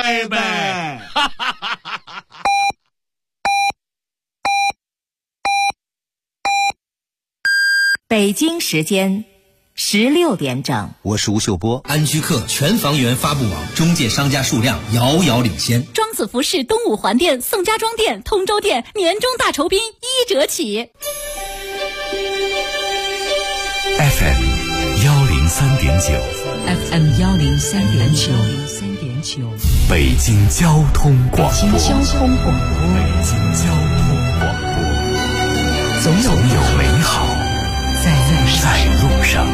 拜拜。 北京时间16点整， 我是吴秀波。 安居客全房源发布网中介商家数量遥遥领先。 庄子服饰东五环店、宋家庄店、通州店年终大酬宾1折起。 FM 103.9 FM 103.9 北京交通广播。 北京交通广播， 总有美好在路上。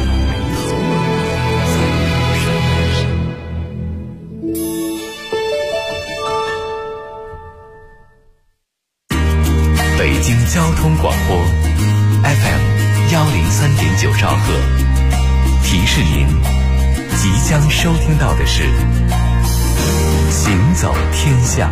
北京交通广播 FM 103.9兆赫，提示您即将收听到的是行走天下。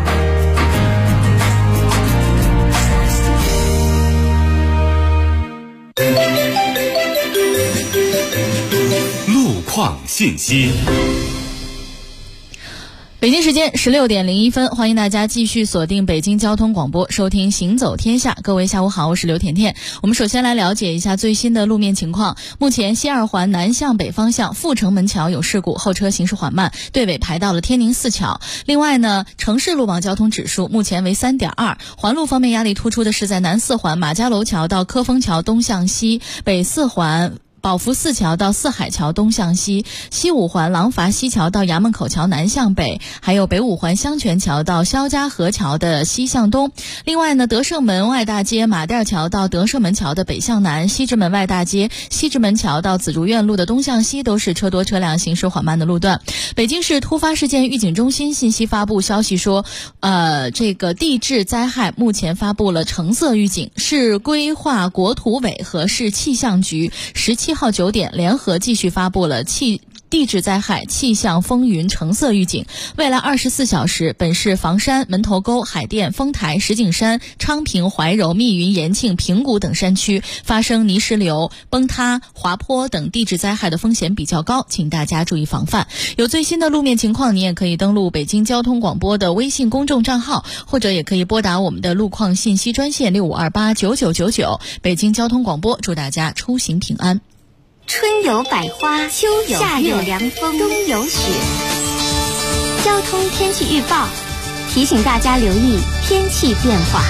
路况信息。 北京时间16点01分，欢迎大家继续锁定北京交通广播，收听行走天下。各位下午好，我是刘甜甜。我们首先来了解一下最新的路面情况。目前西二环南向北方向阜成门桥有事故，后车行驶缓慢，队尾排到了天宁4桥。另外呢，城市路网交通指数目前为 3.2。环路方面压力突出的是在南4环马家楼桥到科丰桥东向西，北4环宝福4桥到四海桥东向西，西5环廊坊西桥到衙门口桥南向北，还有北5环香泉桥到肖家河桥的西向东。另外呢，德胜门外大街马甸桥到德胜门桥的北向南，西直门外大街西直门桥到紫竹院路的东向西都是车多车辆行驶缓慢的路段。北京市突发事件预警中心信息发布消息说，这个地质灾害目前发布了橙色预警，市规划国土委和市气象局17号9点联合继续发布了地质灾害气象风云橙色预警。未来24小时，本市房山、门头沟、海淀、丰台、石景山、昌平、怀柔、密云、延庆、平谷等山区发生泥石流、崩塌、滑坡等地质灾害的风险比较高，请大家注意防范。有最新的路面情况，你也可以登录北京交通广播的微信公众账号，或者也可以拨打我们的路况信息专线65289999。北京交通广播祝大家出行平安。 春有百花，秋有夏有凉风，冬有雪。交通天气预报提醒大家留意天气变化。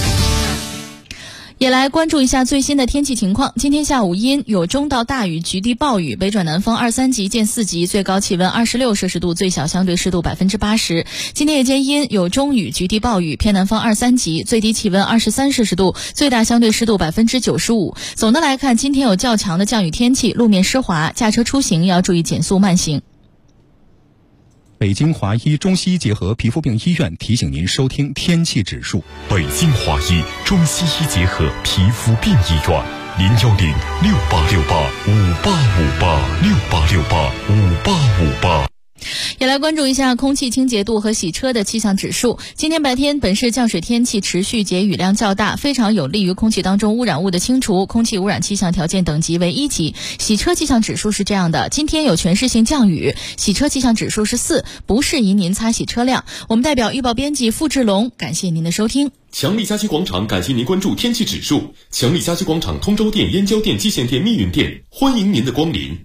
也来关注一下最新的天气情况。今天下午阴，有中到大雨，局地暴雨，北转南风2-3级见4级，最高气温26摄氏度，最小相对湿度80%。今天夜间阴，有中雨，局地暴雨，偏南风2-3级，最低气温23摄氏度，最大相对湿度95%。总的来看，今天有较强的降雨天气，路面湿滑，驾车出行要注意减速慢行。 北京华医中西医结合皮肤病医院提醒您收听天气指数。 北京华医中西医结合皮肤病医院，010-6868-5858，6868-5858。 也来关注一下空气清洁度和洗车的气象指数。今天白天本市降水天气持续且雨量较大，非常有利于空气当中污染物的清除，空气污染气象条件等级为1级。洗车气象指数是这样的，今天有全市性降雨，洗车气象指数是4，不适宜您擦洗车辆。我们代表预报编辑付志龙，感谢您的收听。 强力家居广场感谢您关注天气指数。强力家居广场通州店、燕郊店、蓟县店、密云店，欢迎您的光临。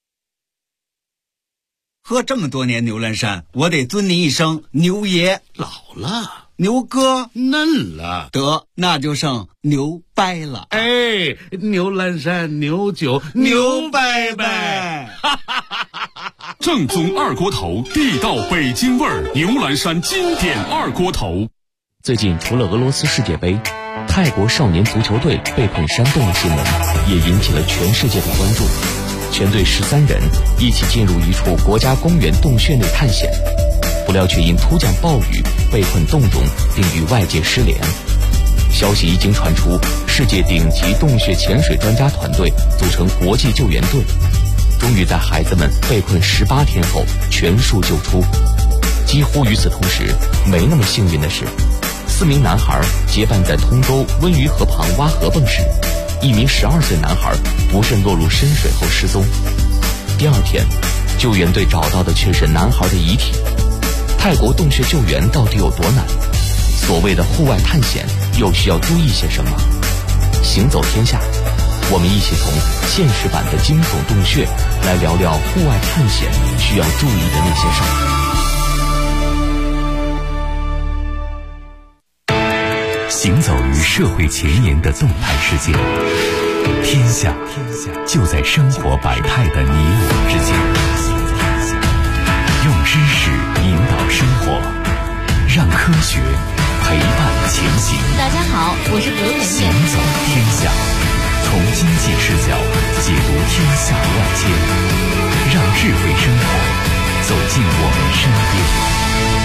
喝这么多年牛栏山，我得尊您一声牛爷。 老了， 牛哥嫩了， 得那就剩牛掰了。 哎，牛栏山牛酒牛掰掰。 正宗二锅头，地道北京味儿，牛栏山经典二锅头。最近除了俄罗斯世界杯，泰国少年足球队被困山洞的新闻也引起了全世界的关注。全队13人一起进入一处国家公园洞穴内探险，不料却因突降暴雨被困洞中，并与外界失联。消息一经传出，世界顶级洞穴潜水专家团队组成国际救援队，终于在孩子们被困18天后全数救出。几乎与此同时，没那么幸运的是，4名男孩结伴在通州温榆河旁挖河蚌时，1名12岁男孩不慎落入深水后失踪。第2天，救援队找到的却是男孩的遗体。 泰国洞穴救援到底有多难？所谓的户外探险又需要注意些什么？行走天下，我们一起从现实版的惊悚洞穴来聊聊户外探险需要注意的那些事儿。行走于社会前沿的动态世界，天下就在生活百态的你我之间。用知识引导生活，让科学陪伴前行。 大家好，我是刘甜甜。 行走天下，从经济视角解读天下万千，让智慧生活走进我们身边。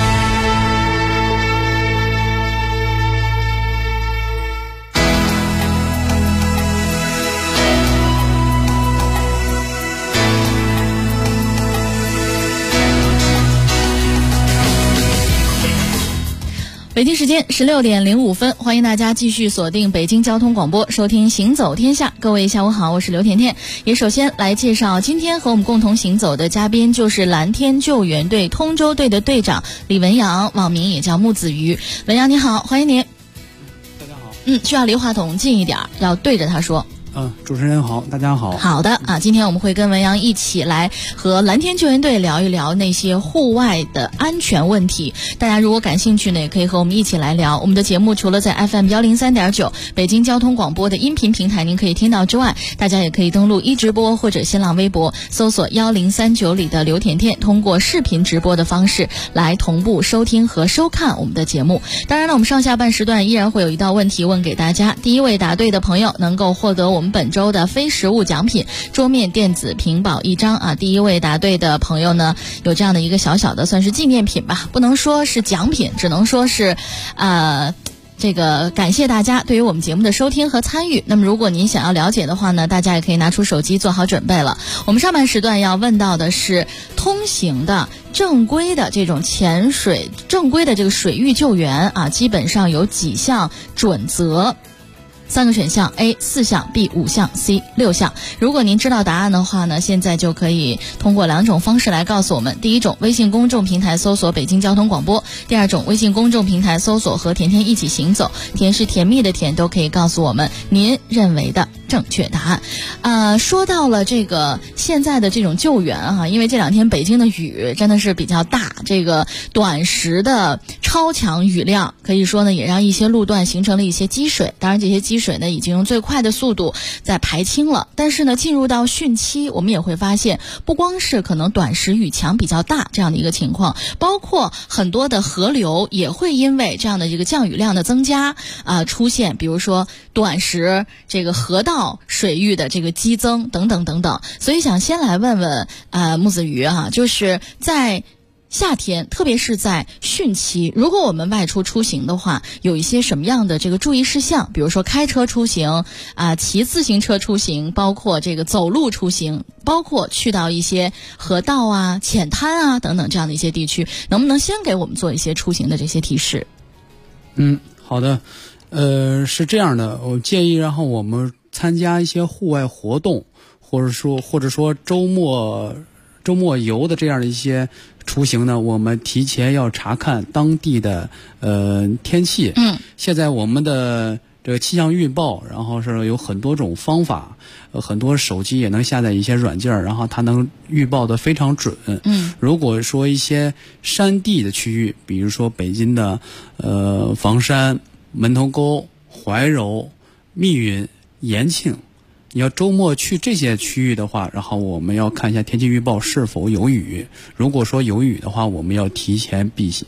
北京时间16点05分，欢迎大家继续锁定北京交通广播，收听行走天下。各位下午好，我是刘甜甜。也首先来介绍今天和我们共同行走的嘉宾，就是蓝天救援队通州队的队长李文阳，网名也叫木子鱼。文阳你好，欢迎您。 大家好。 需要离话筒近一点，要对着他说。 主持人好，大家好。 好的啊，今天我们会跟文阳一起来和蓝天救援队聊一聊那些户外的安全问题。大家如果感兴趣呢，也可以和我们一起来聊。我们的节目除了在 FM 103.9北京交通广播的音频平台您可以听到之外，大家也可以登录一直播或者新浪微博，搜索1039里的刘甜甜，通过视频直播的方式来同步收听和收看我们的节目。当然了，我们上下半时段依然会有一道问题问给大家，第一位答对的朋友能够获得我们本周的非实物奖品桌面电子屏保1张啊。第一位答对的朋友呢，有这样的一个小小的算是纪念品吧，不能说是奖品，只能说是这个感谢大家对于我们节目的收听和参与。那么如果您想要了解的话呢，大家也可以拿出手机做好准备了。我们上半时段要问到的是通行的正规的这种潜水，正规的这个水域救援啊，基本上有几项准则。3个选项 A 4项 B 5项 C 6项。如果您知道答案的话呢，现在就可以通过2种方式来告诉我们。第一种，微信公众平台搜索北京交通广播；第二种，微信公众平台搜索和甜甜一起行走，甜是甜蜜的甜，都可以告诉我们您认为的正确答案。说到了这个现在的这种救援哈，因为这2天北京的雨真的是比较大，这个短时的超强雨量可以说呢也让一些路段形成了一些积水，当然这些积水呢已经用最快的速度在排清了。但是呢进入到汛期，我们也会发现不光是可能短时雨强比较大这样的一个情况，包括很多的河流也会因为这样的一个降雨量的增加出现比如说短时这个河道水域的这个激增等等等等。所以想先来问问木子鱼就是在夏天，特别是在汛期，如果我们外出出行的话，有一些什么样的这个注意事项？比如说开车出行骑自行车出行，包括这个走路出行，包括去到一些河道浅滩等等这样的一些地区，能不能先给我们做一些出行的这些提示？ 好的。是这样的，我建议然后我们参加一些户外活动，或者说周末游的这样的一些出行呢，我们提前要查看当地的天气。现在我们的这个气象预报，然后是有很多种方法，很多手机也能下载一些软件，然后它能预报的非常准。如果说一些山地的区域，比如说北京的房山、门头沟、怀柔、密云、延庆，你要周末去这些区域的话，然后我们要看一下天气预报是否有雨。如果说有雨的话，我们要提前避行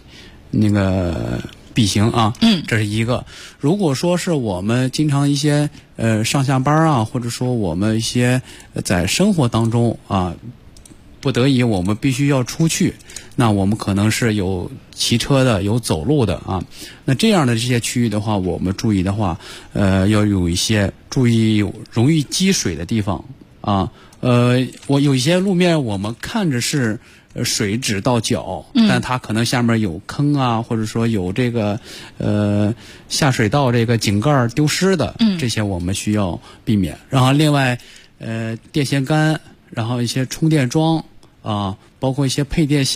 这是一个。如果说是我们经常一些上下班或者说我们一些在生活当中不得已我们必须要出去，那我们可能是有骑车的，有走路的那这样的这些区域的话，我们注意的话要有一些注意容易积水的地方我有一些路面我们看着是水只到脚，但它可能下面有坑或者说有这个下水道这个井盖丢失的，这些我们需要避免。然后另外电线杆，然后一些充电桩包括一些配电箱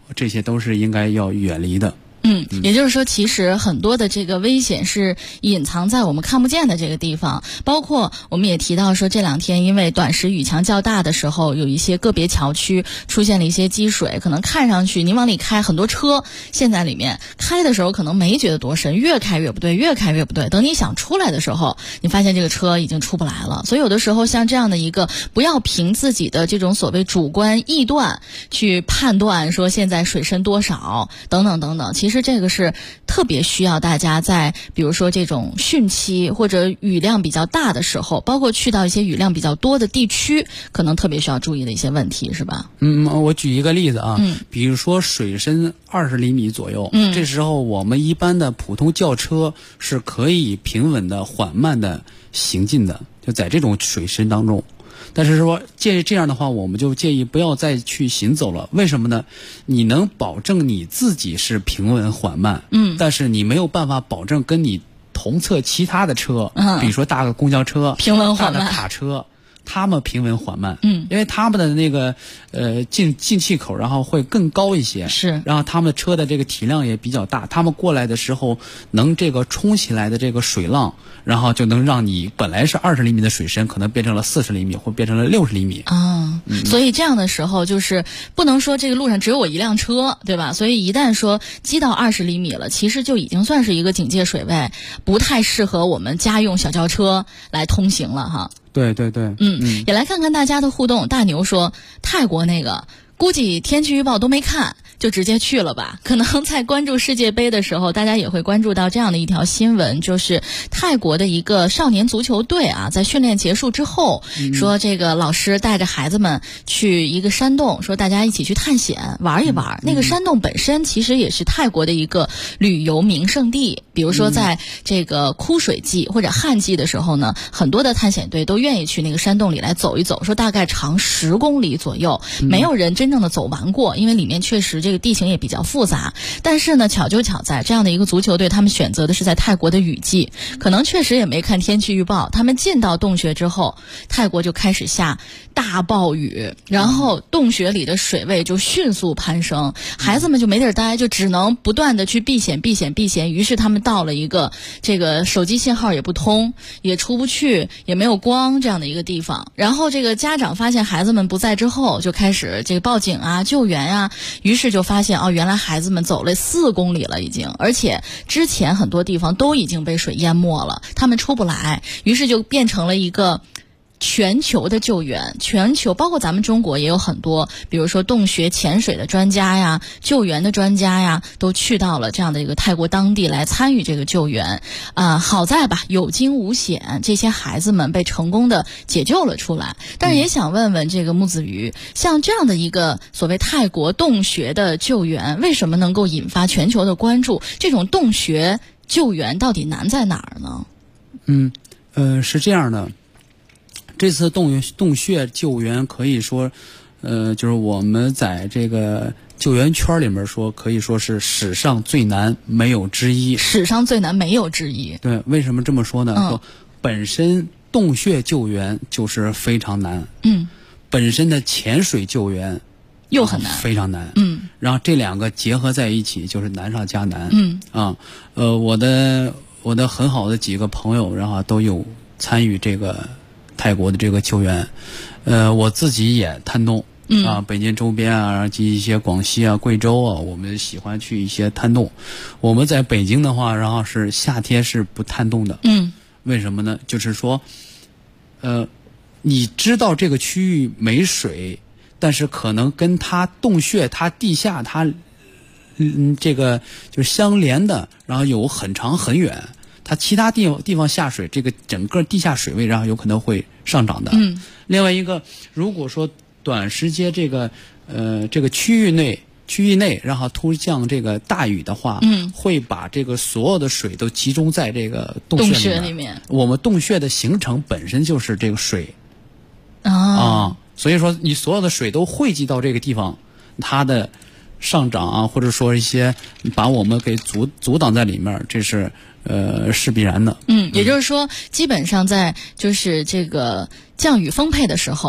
这些都是应该要远离的。 也就是说，其实很多的这个危险是隐藏在我们看不见的这个地方，包括我们也提到说，这两天因为短时雨强较大的时候，有一些个别桥区出现了一些积水，可能看上去您往里开，很多车陷在里面，开的时候可能没觉得多深，越开越不对，越开越不对，等你想出来的时候，你发现这个车已经出不来了。所以有的时候像这样的一个，不要凭自己的这种所谓主观臆断去判断说现在水深多少等等等等，其实这个是特别需要大家在比如说这种汛期或者雨量比较大的时候，包括去到一些雨量比较多的地区，可能特别需要注意的一些问题，是吧？ 我举一个例子啊，比如说水深20厘米左右，这时候我们一般的普通轿车是可以平稳的、缓慢的行进的，就在这种水深当中。但是说这样的话，我们就建议不要再去行走了。为什么呢？你能保证你自己是平稳缓慢，但是你没有办法保证跟你同侧其他的车，比如说大的公交车、 平稳缓慢、 大的卡车，他们平稳缓慢，因为他们的那个进气口然后会更高一些， 是， 然后他们的车的这个体量也比较大，他们过来的时候能这个冲起来的这个水浪，然后就能让你本来是20厘米的水深，可能变成了40厘米或变成了60厘米啊。所以这样的时候就是不能说这个路上只有我一辆车，对吧？所以一旦说积到20厘米了，其实就已经算是一个警戒水位，不太适合我们家用小轿车来通行了哈。 对对对， 也来看看大家的互动。大牛说，泰国那个估计天气预报都没看就直接去了吧。可能在关注世界杯的时候，大家也会关注到这样的一条新闻，就是泰国的一个少年足球队啊，在训练结束之后，说这个老师带着孩子们去一个山洞，说大家一起去探险玩一玩。那个山洞本身其实也是泰国的一个旅游名胜地，比如说在这个枯水季或者旱季的时候呢，很多的探险队都愿意去那个山洞里来走一走，说大概长10公里左右，没有人真正的走完过，因为里面确实这个地形也比较复杂。但是呢，巧就巧在这样的一个足球队，他们选择的是在泰国的雨季，可能确实也没看天气预报，他们进到洞穴之后，泰国就开始下大暴雨，然后洞穴里的水位就迅速攀升，孩子们就没地儿待，就只能不断的去避险。于是他们到了一个这个手机信号也不通，也出不去，也没有光这样的一个地方。然后这个家长发现孩子们不在之后，就开始这个报警啊、救援啊，于是就发现原来孩子们走了4公里了已经，而且之前很多地方都已经被水淹没了，他们出不来，于是就变成了一个全球的救援，全球包括咱们中国也有很多，比如说洞穴潜水的专家呀、救援的专家呀，都去到了这样的一个泰国当地来参与这个救援。好在吧，有惊无险，这些孩子们被成功的解救了出来。但是也想问问这个木子鱼，像这样的一个所谓泰国洞穴的救援，为什么能够引发全球的关注？这种洞穴救援到底难在哪儿呢？ 是这样的。这次洞穴救援可以说，就是我们在这个救援圈里面说，可以说是史上最难，没有之一。 史上最难，没有之一。 对，为什么这么说呢？说本身洞穴救援就是非常难，本身的潜水救援又很难， 非常难，然后这两个结合在一起就是难上加难，我的很好的几个朋友，然后都有参与这个泰国的这个救援，我自己也探洞北京周边啊，及一些广西啊、贵州啊，我们喜欢去一些探洞。我们在北京的话，然后是夏天是不探洞的，为什么呢？就是说，你知道这个区域没水，但是可能跟它洞穴、它地下、它这个就是相连的，然后有很长很远。它其他地方下水，这个整个地下水位然后有可能会上涨的。另外一个，如果说短时间这个区域内，然后突降这个大雨的话，会把这个所有的水都集中在这个洞穴里面。我们洞穴的形成本身就是这个水所以说你所有的水都汇集到这个地方，它的上涨啊，或者说一些把我们给阻挡在里面，这是是必然的。 也就是说，基本上在就是这个降雨丰沛的时候，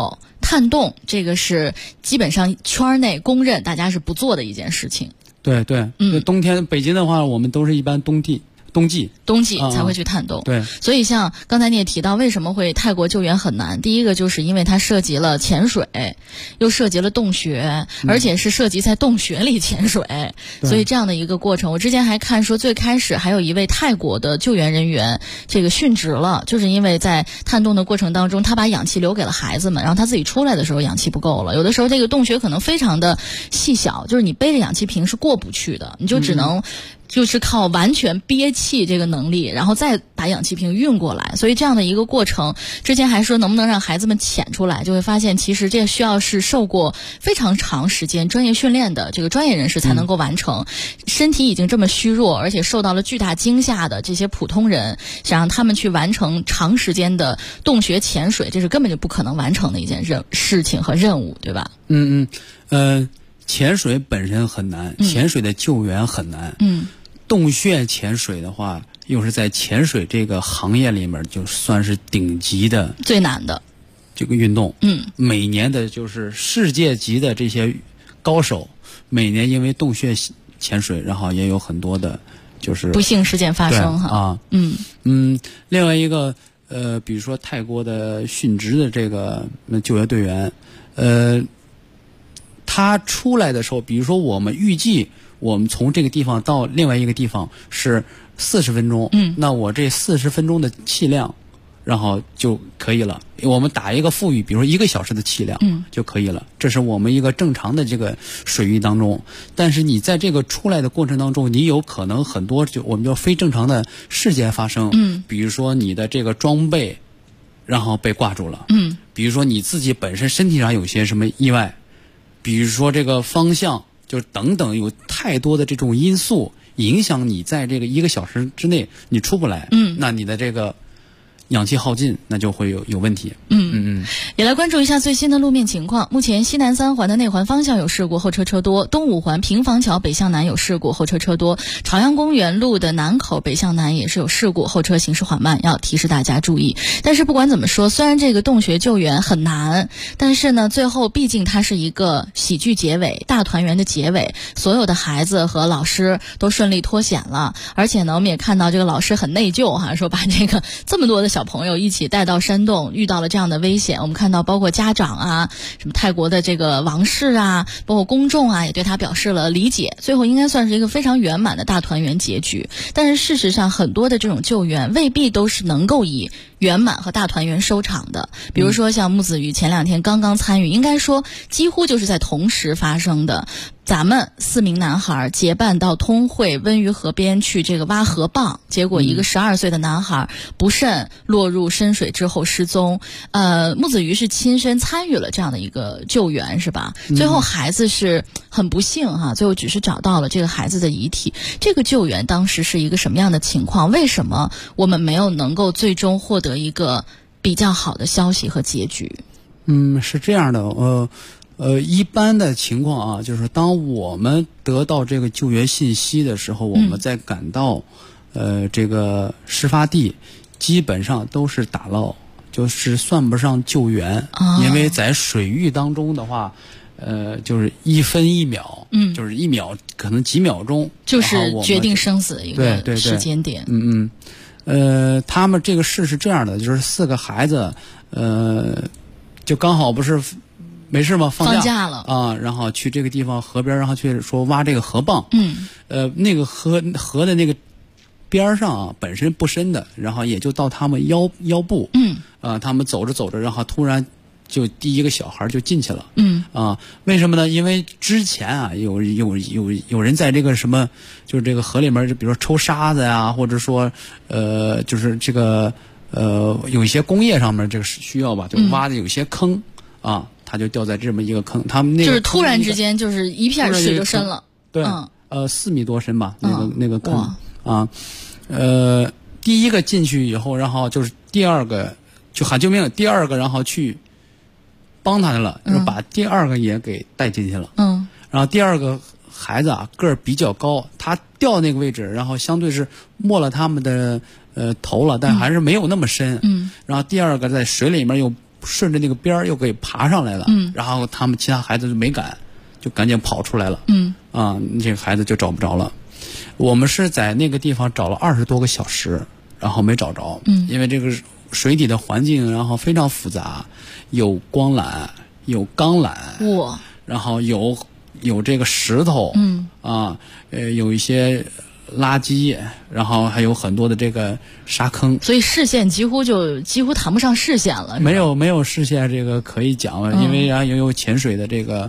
探洞，这个是基本上圈内公认大家是不做的一件事情。 对对，冬天北京的话，我们都是一般冬季才会去探洞。 对， 所以像刚才你也提到，为什么会泰国救援很难？第一个就是因为它涉及了潜水，又涉及了洞穴，而且是涉及在洞穴里潜水，所以这样的一个过程，我之前还看说，最开始还有一位泰国的救援人员这个殉职了，就是因为在探洞的过程当中，他把氧气留给了孩子们，然后他自己出来的时候氧气不够了。有的时候这个洞穴可能非常的细小，就是你背着氧气瓶是过不去的，你就只能就是靠完全憋气这个能力，然后再把氧气瓶运过来。所以这样的一个过程，之前还说能不能让孩子们潜出来，就会发现其实这需要是受过非常长时间专业训练的这个专业人士才能够完成。身体已经这么虚弱，而且受到了巨大惊吓的这些普通人，想让他们去完成长时间的洞穴潜水，这是根本就不可能完成的一件事情和任务，对吧？ 潜水本身很难，潜水的救援很难。洞穴潜水的话，又是在潜水这个行业里面就算是顶级的、 最难的这个运动。每年的就是世界级的这些高手，每年因为洞穴潜水，然后也有很多的就是不幸事件发生哈。 另外一个比如说泰国的殉职的这个救援队员，他出来的时候，比如说我们预计我们从这个地方到另外一个地方是40分钟，那我这40分钟的气量，然后就可以了。我们打一个富裕，比如说1个小时的气量，就可以了。这是我们一个正常的这个水域当中。但是你在这个出来的过程当中，你有可能很多我们叫非正常的事件发生。比如说你的这个装备，然后被挂住了。比如说你自己本身身体上有些什么意外，比如说这个方向。就等等，有太多的这种因素影响你在这个1个小时之内你出不来，那你的这个氧气耗尽，那就会有问题。 也来关注一下最新的路面情况。目前西南3环的内环方向有事故，后车车多；东5环平房桥北向南有事故，后车车多；朝阳公园路的南口北向南也是有事故，后车行驶缓慢，要提示大家注意。但是不管怎么说，虽然这个洞穴救援很难，但是呢，最后毕竟它是一个喜剧结尾，大团圆的结尾，所有的孩子和老师都顺利脱险了。而且呢，我们也看到这个老师很内疚哈，说把这个这么多的小朋友一起带到山洞，遇到了这样的危险。我们看到包括家长啊，什么泰国的这个王室啊，包括公众啊，也对他表示了理解。最后应该算是一个非常圆满的大团圆结局。但是事实上，很多的这种救援未必都是能够以圆满和大团圆收场的。比如说像木子瑜前2天刚刚参与，应该说几乎就是在同时发生的。咱们4名男孩结伴到通惠温榆河边去这个挖河蚌，结果一个12岁的男孩不慎落入深水之后失踪。木子瑜是亲身参与了这样的一个救援，是吧？最后孩子是很不幸哈，最后只是找到了这个孩子的遗体。这个救援当时是一个什么样的情况？为什么我们没有能够最终获得一个比较好的消息和结局？ 是这样的，一般的情况啊，就是当我们得到这个救援信息的时候，我们在赶到这个事发地，基本上都是打捞，就是算不上救援，因为在水域当中的话，就是1分1秒，就是1秒可能几秒钟， 就是决定生死的一个时间点。 他们这个事是这样的，就是4个孩子，就刚好不是。没事吗？放假了啊，然后去这个地方河边，然后去说挖这个河蚌。那个河的那个边上啊，本身不深的，然后也就到他们腰部。他们走着走着，然后突然就第一个小孩就进去了。为什么呢？因为之前啊，有人在这个什么，就是这个河里面，就比如说抽沙子呀，或者说就是这个有一些工业上面这个需要吧，就挖的有些坑啊。他就掉在这么一个坑，他们那个就是突然之间就是一片水就深了， 对，4米多深吧，那个坑啊，第一个进去以后，然后就是第二个就喊救命，第二个然后去帮他去了，就把第二个也给带进去了，然后第二个孩子啊个儿比较高，他掉那个位置，然后相对是没了他们的头了，但还是没有那么深，然后第二个在水里面又顺着那个边儿又给爬上来了，然后他们其他孩子就没敢，就赶紧跑出来了，这个孩子就找不着了。我们是在那个地方找了20多个小时，然后没找着，因为这个水底的环境然后非常复杂，有光缆，有钢缆，然后有这个石头，有一些垃圾，然后还有很多的这个沙坑， 所以视线几乎谈不上视线了。 没有视线这个可以讲了，因为然后也有潜水的这个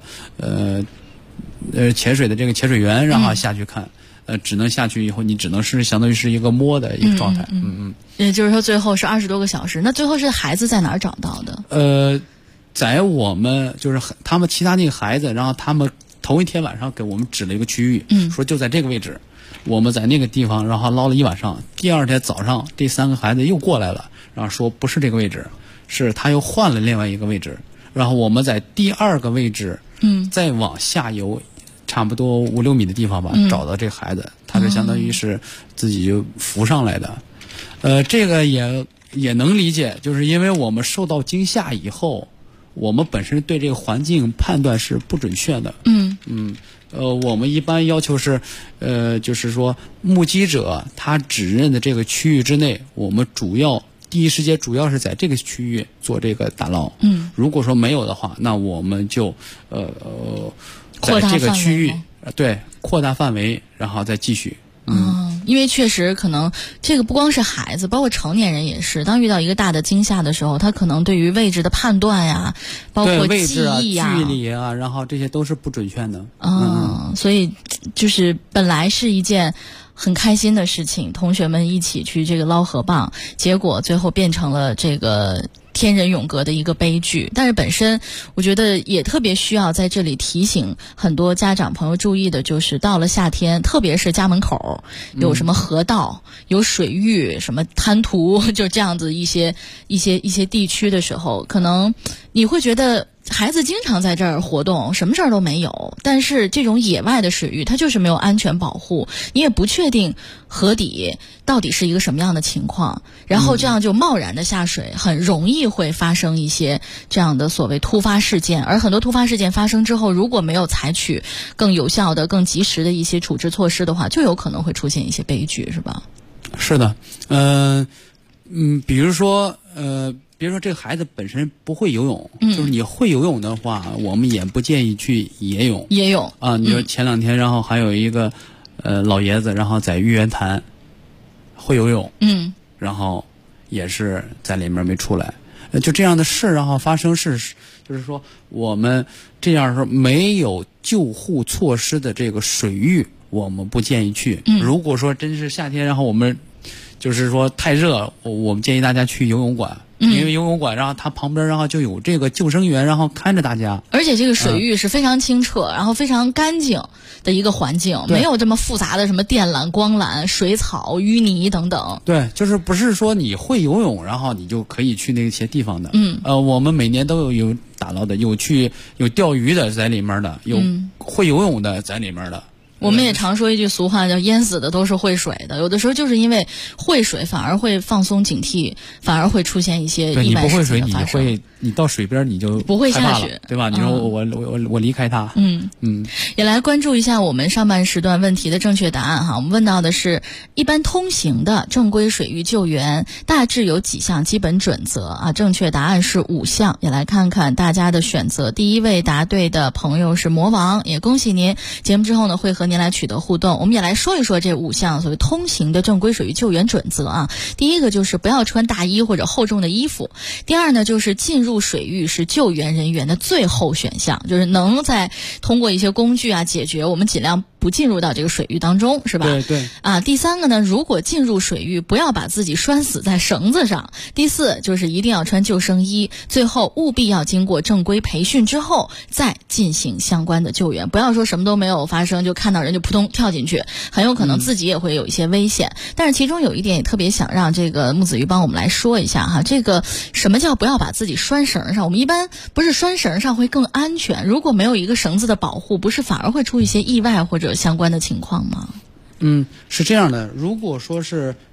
潜水的这个潜水员，然后下去看，只能下去以后，你只能是相当于是一个摸的一个状态。 也就是说，最后是20多个小时。那最后是孩子在哪儿找到的？ 在我们就是他们其他那个孩子，然后他们头一天晚上给我们指了一个区域，说就在这个位置。我们在那个地方，然后捞了一晚上。第二天早上，这3个孩子又过来了，然后说不是这个位置，是他又换了另外一个位置。然后我们在第2个位置，再往下游，差不多5、6米的地方吧，找到这个孩子，他是相当于是自己就浮上来的。这个也能理解，就是因为我们受到惊吓以后，我们本身对这个环境判断是不准确的。我们一般要求是，就是说目击者他指认的这个区域之内，我们第一时间主要是在这个区域做这个打捞。如果说没有的话，那我们就在这个区域扩大范围，然后再继续。 因为确实可能这个不光是孩子，包括成年人也是，当遇到一个大的惊吓的时候，他可能对于位置的判断呀，包括记忆呀、 距离啊，然后这些都是不准确的。 所以就是本来是一件很开心的事情，同学们一起去这个捞河蚌，结果最后变成了这个天人永隔的一个悲剧。但是本身我觉得也特别需要在这里提醒很多家长朋友注意的，就是到了夏天，特别是家门口有什么河道、有水域、什么滩涂，就这样子一些地区的时候，可能你会觉得孩子经常在这儿活动，什么事儿都没有，但是这种野外的水域它就是没有安全保护，你也不确定河底到底是一个什么样的情况，然后这样就贸然的下水，很容易会发生一些这样的所谓突发事件。而很多突发事件发生之后，如果没有采取更有效的、更及时的一些处置措施的话，就有可能会出现一些悲剧，是吧？ 是的，比如说这个孩子本身不会游泳，就是你会游泳的话，我们也不建议去野泳。你说前2天，然后还有一个老爷子，然后在玉渊潭会游泳，然后也是在里面没出来。就这样的事，然后发生就是说我们这样说没有救护措施的这个水域，我们不建议去。如果说真是夏天，然后我们就是说太热，我们建议大家去游泳馆。因为游泳馆，然后它旁边然后就有这个救生员，然后看着大家。而且这个水域是非常清澈，然后非常干净的一个环境，没有这么复杂的什么电缆、光缆、水草、淤泥等等。对，就是不是说你会游泳，然后你就可以去那些地方的。我们每年都有打捞的，有钓鱼的在里面的，有会游泳的在里面的。我们也常说一句俗话，叫淹死的都是会水的。有的时候就是因为会水，反而会放松警惕，反而会出现一些意外事情的发生。你到水边你就不会下去，对吧？你说我离开它。也来关注一下我们上半时段问题的正确答案哈。我们问到的是，一般通行的正规水域救援大致有几项基本准则啊？正确答案是5项。也来看看大家的选择。第一位答对的朋友是魔王，也恭喜您。节目之后呢，会和您来取得互动。我们也来说一说这5项所谓通行的正规水域救援准则啊。第一个就是不要穿大衣或者厚重的衣服。第二呢，就是进入水域是救援人员的最后选项，就是能在通过一些工具啊解决，我们尽量不进入到这个水域当中，是吧？对啊。第3个呢，如果进入水域，不要把自己拴死在绳子上。第4就是一定要穿救生衣。最后务必要经过正规培训之后再进行相关的救援，不要说什么都没有发生就看到人就扑通跳进去，很有可能自己也会有一些危险。但是其中有一点也特别想让这个木子瑜帮我们来说一下哈，这个什么叫不要把自己拴绳上？我们一般不是拴绳上会更安全，如果没有一个绳子的保护，不是反而会出一些意外或者相关的情况吗？是这样的，如果说是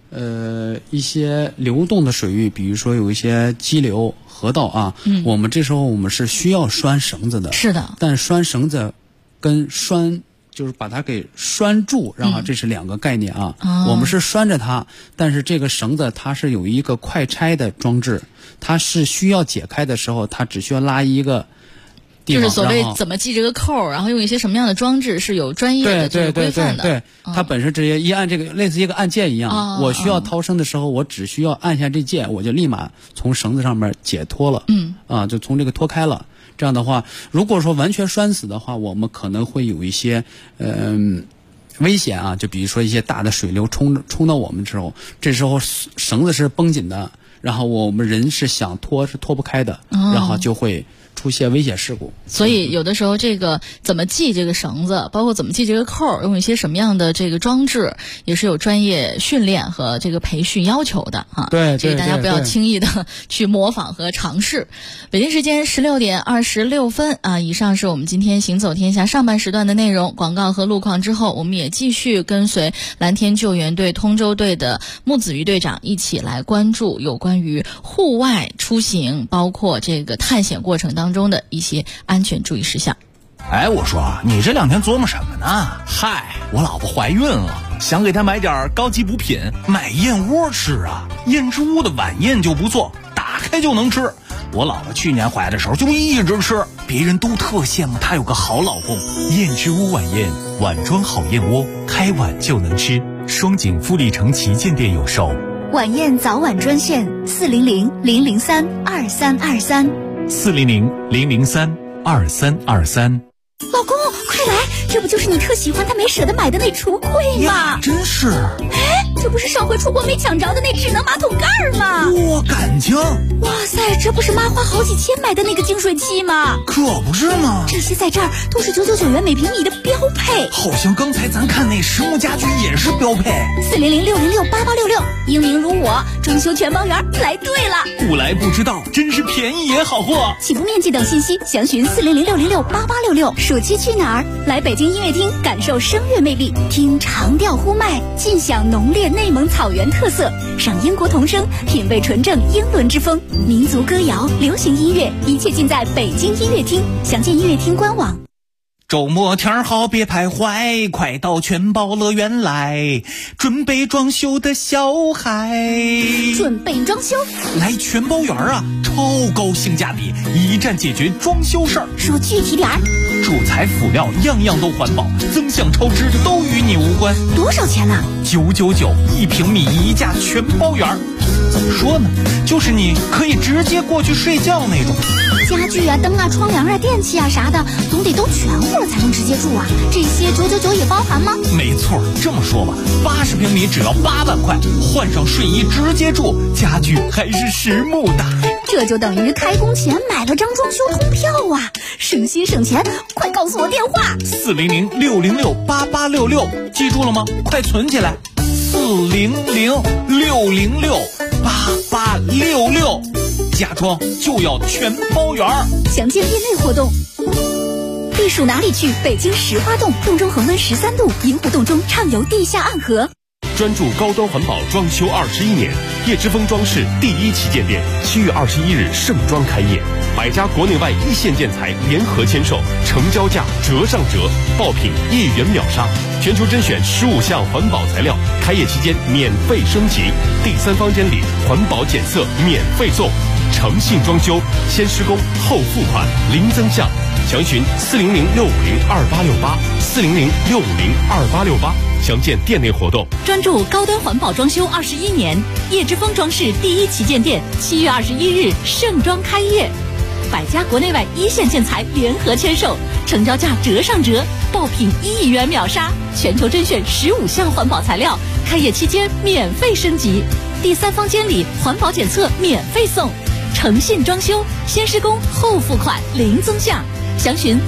一些流动的水域，比如说有一些激流、河道啊，我们这时候我们是需要拴绳子的。 是的。 但拴绳子跟拴就是把它给拴住，然后这是两个概念啊。我们是拴着它，但是这个绳子它是有一个快拆的装置，它是需要解开的时候，它只需要拉一个。 就是所谓怎么系这个扣，然后用一些什么样的装置是有专业的这个规范的。 对，它本身直接一按这个类似一个按键一样，我需要逃生的时候，我只需要按下这键，我就立马从绳子上面解脱了。就从这个脱开了。这样的话，如果说完全拴死的话，我们可能会有一些危险啊，就比如说一些大的水流冲到我们之后，这时候绳子是绷紧的，然后我们人是想脱是脱不开的，然后就会出现危险事故。 所以有的时候这个怎么系这个绳子，包括怎么系这个扣，用一些什么样的这个装置，也是有专业训练和这个培训要求的啊。 对， 所以大家不要轻易的去模仿和尝试。北京时间16:26啊，以上是我们今天行走天下上半时段的内容。广告和路况之后，我们也继续跟随蓝天救援队通州队的木子瑜队长一起来关注有关于户外出行，包括这个探险过程当中的一些安全注意事项。 我说你这2天琢磨什么呢？嗨，我老婆怀孕了，想给她买点高级补品，买燕窝吃啊。燕之屋的晚宴就不错，打开就能吃。我老婆去年怀的时候就一直吃，别人都特羡慕她有个好老公。 燕之屋晚宴，碗装好燕窝，开碗就能吃。双井富力城旗舰店有售。 晚宴早晚专线400-003-2323。 400-003-2323。 老公，快来，这不就是你特喜欢但没舍得买的那橱柜吗？ 真是。 这不是上回出国没抢着的那智能马桶盖吗？ 哇，感情！ 哇塞，这不是妈花好几千买的那个净水器吗？ 可不是吗？ 这些在这儿都是999元每平米的标配。 好像刚才咱看那实木家居也是标配。 400-606-8866，英明如我，装修全包圆，来对了。 不来不知道，真是便宜也好货。 起步面积等信息详询400-606-8866。暑期去哪儿？来北京音乐厅感受声乐魅力，听长调呼麦，尽享浓烈内蒙草原特色，赏英国童声，品味纯正英伦之风，民族歌谣、流行音乐，一切尽在北京音乐厅。详见音乐厅官网。 周末天好别徘徊，快到全包乐园来，准备装修的小孩。 准备装修？ 来全包园啊，超高性价比，一站解决装修事儿。 说具体点儿。 主材辅料样样都环保，增项超支都与你无关。 多少钱呢 ？999，1平米1价全包园。怎么说呢？就是你可以直接过去睡觉那种。 家具啊、灯啊、窗帘啊、电器啊啥的，总得都全乎了才能直接住啊。这些999也包含吗？ 没错，这么说吧，80平米只要8万块，换上睡衣直接住，家具还是实木的。 这就等于开工前买了张装修通票啊，省心省钱。快告诉我电话 400-606-8866，记住了吗？快存起来，400-606-8866，家装就要全包圆。 详见店内活动。避暑哪里去？北京石花洞，洞中恒温13度，银湖洞中畅游地下暗河。 专注高端环保装修21年，叶之峰装饰第1旗舰店7月21日盛装开业，100家国内外一线建材联合签售，成交价折上折，爆品1元秒杀，全球甄选15项环保材料，开业期间免费升级，第3方监理，环保检测免费送，诚信装修，先施工后付款，零增项。详询400-650-2868，400-650-2868，详见店内活动。 专注高端环保装修21年，叶之峰装饰第1旗舰店7月21日盛装开业，100家国内外一线建材联合签售，成交价折上折，爆品1亿元秒杀，全球甄选15项环保材料，开业期间免费升级，第3方监理，环保检测免费送，诚信装修，先施工后付款，零增项。详询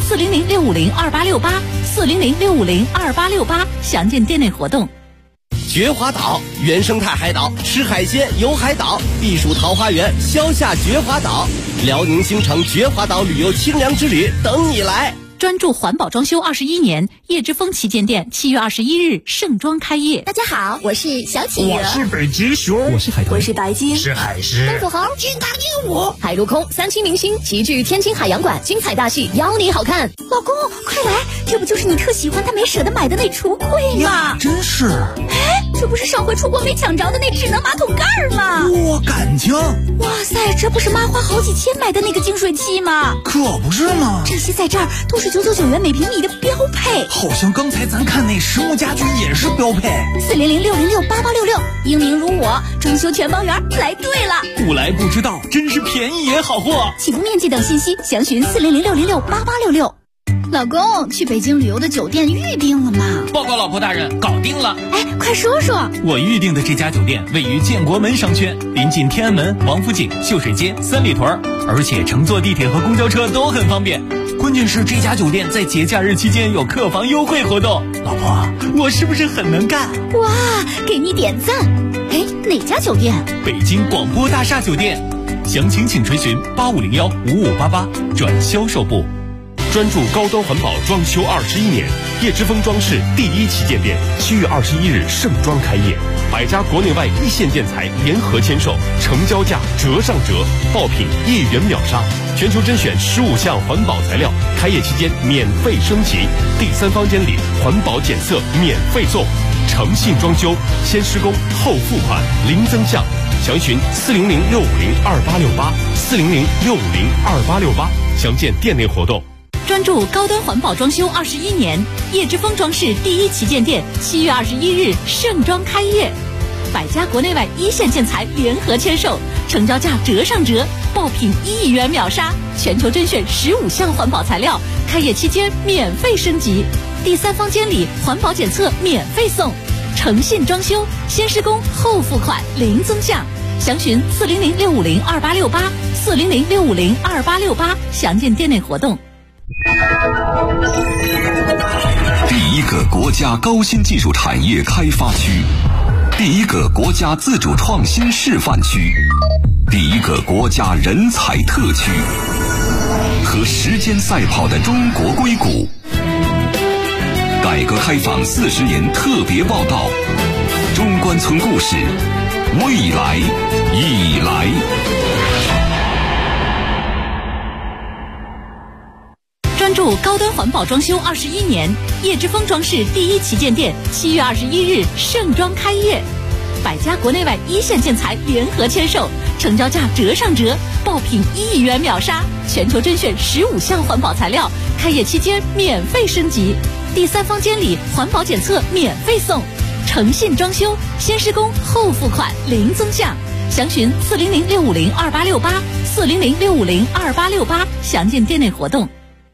400-650-2868，400-650-2868，详见店内活动。 绝华岛原生态海岛，吃海鲜游海岛，避暑桃花源消夏绝华岛，辽宁新城绝华岛旅游清凉之旅等你来。 专注环保装修21年，叶之峰旗舰店7月21日盛装开业。 大家好，我是小企鹅， 我是北极熊， 我是海豚， 我是白鲸， 是海狮， 东土猴，金刚鹦鹉，海陆空3期明星齐聚天津海洋馆，精彩大戏邀你好看。老公，快来，这不就是你特喜欢但没舍得买的那橱柜吗？ 真是。 哎，这不是上回出国没抢着的那智能马桶盖吗？ 我感情。 哇塞，这不是妈花好几千买的那个净水器吗？ 可不是吗？ 这些在这儿都是999元每平米的标配。 好像刚才咱看那实木家居也是标配。 400-606-8866，英明如我，装修全包圆，来对了。 不来不知道，真是便宜也好货。 起步面积等信息详询400-606-8866。老公，去北京旅游的酒店预定了吗？ 报告老婆大人，搞定了。 哎，快说说。 我预定的这家酒店位于建国门商圈，临近天安门、王府井、秀水街、三里屯，而且乘坐地铁和公交车都很方便。关键是这家酒店在节假日期间有客房优惠活动。老婆，我是不是很能干？ 哇，给你点赞。哎，哪家酒店？ 北京广播大厦酒店。详情请垂询8501-5588转销售部。 专注高端环保装修21年，叶之峰装饰第1旗舰店7月21日盛装开业，100家国内外一线建材联合签售，成交价折上折，爆品1元秒杀，全球甄选15项环保材料，开业期间免费升级，第3房间里环保检测免费送，诚信装修，先施工后付款，零增项，详询400-650-2868，400-650-2868，详见店内活动。 专注高端环保装修21年，叶之峰装饰第1旗舰店7月21日盛装开业，100家国内外一线建材联合签售，成交价折上折，爆品1亿元秒杀，全球甄选15项环保材料，开业期间免费升级，第3房间里环保检测免费送，诚信装修，先施工后付款，零增项，详询400-650-2868，400-650-2868，详见店内活动。 第1个国家高新技术产业开发区，第1个国家自主创新示范区，第1个国家人才特区，和时间赛跑的中国硅谷。改革开放40年特别报道，中关村故事，未来已来。 专注高端环保装修21年，叶之峰装饰第1旗舰店7月21日盛装开业，100家国内外一线建材联合签售，成交价折上折，爆品1亿元秒杀，全球甄选15项环保材料，开业期间免费升级，第3房间里环保检测免费送，诚信装修，先施工后付款，零增项，详询400-650-2868，400-650-2868，详见店内活动。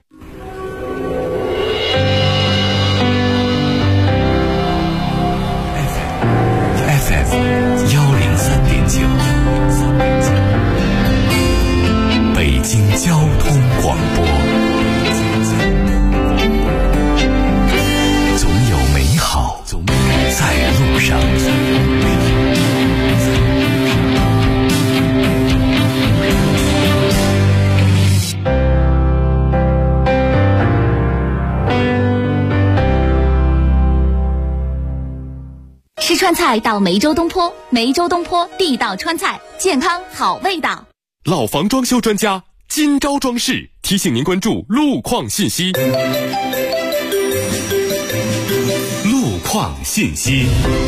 北京交通广播，总有美好在路上。 吃川菜到梅州东坡，梅州东坡地道川菜，健康好味道。 老房装修专家金招装饰提醒您关注路况信息。 路况信息。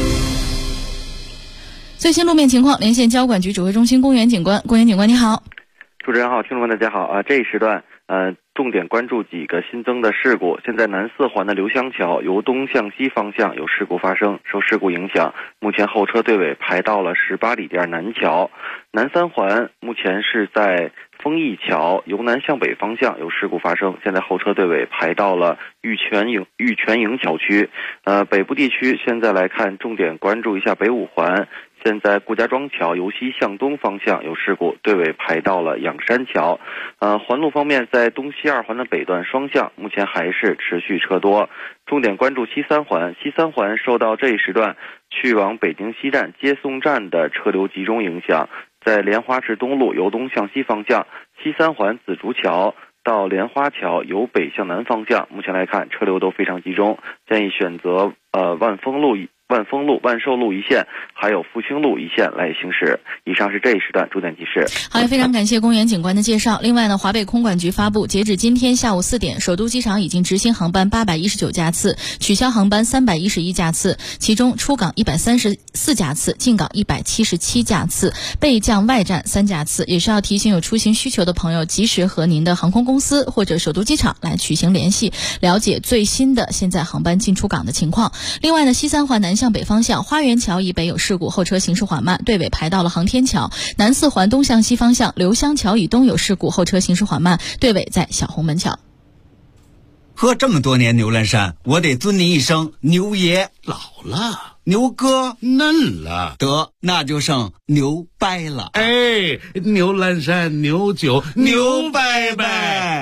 最新路面情况，连线交管局指挥中心公园警官。公园警官你好。 主持人好，听众们大家好啊！这一时段重点关注几个新增的事故。现在南4环的刘香桥由东向西方向有事故发生，受事故影响，目前后车队尾排到了18里店南桥。南3环目前是在丰益桥由南向北方向有事故发生，现在后车队尾排到了玉泉营小区。北部地区现在来看，重点关注一下北5环。现在顾家庄桥由西向东方向有事故，队尾排到了仰山桥。环路方面，在东西2环的北段双向目前还是持续车多。重点关注西3环，西3环受到这一时段去往北京西站接送站的车流集中影响，在莲花池东路由东向西方向，西3环紫竹桥到莲花桥由北向南方向，目前来看车流都非常集中，建议选择万寿路一线，还有复兴路一线来行驶。以上是这一时段重点提示。 好，也非常感谢公园警官的介绍。另外呢，华北空管局发布，截止今天下午4点，首都机场已经执行航班819架次，取消航班311架次，其中出港134架次，进港177架次，备降外站3架次。也是要提醒有出行需求的朋友，及时和您的航空公司或者首都机场来取行联系，了解最新的现在航班进出港的情况。另外呢，西三环南向北方向花园桥以北有事故，后车行驶缓慢，队尾排到了航天桥。南四环东向西方向刘香桥以东有事故，后车行驶缓慢，队尾在小红门桥。 喝这么多年牛栏山，我得尊您一声牛爷。 老了， 牛哥嫩了， 得那就剩牛掰了。 哎，牛栏山牛酒牛掰掰。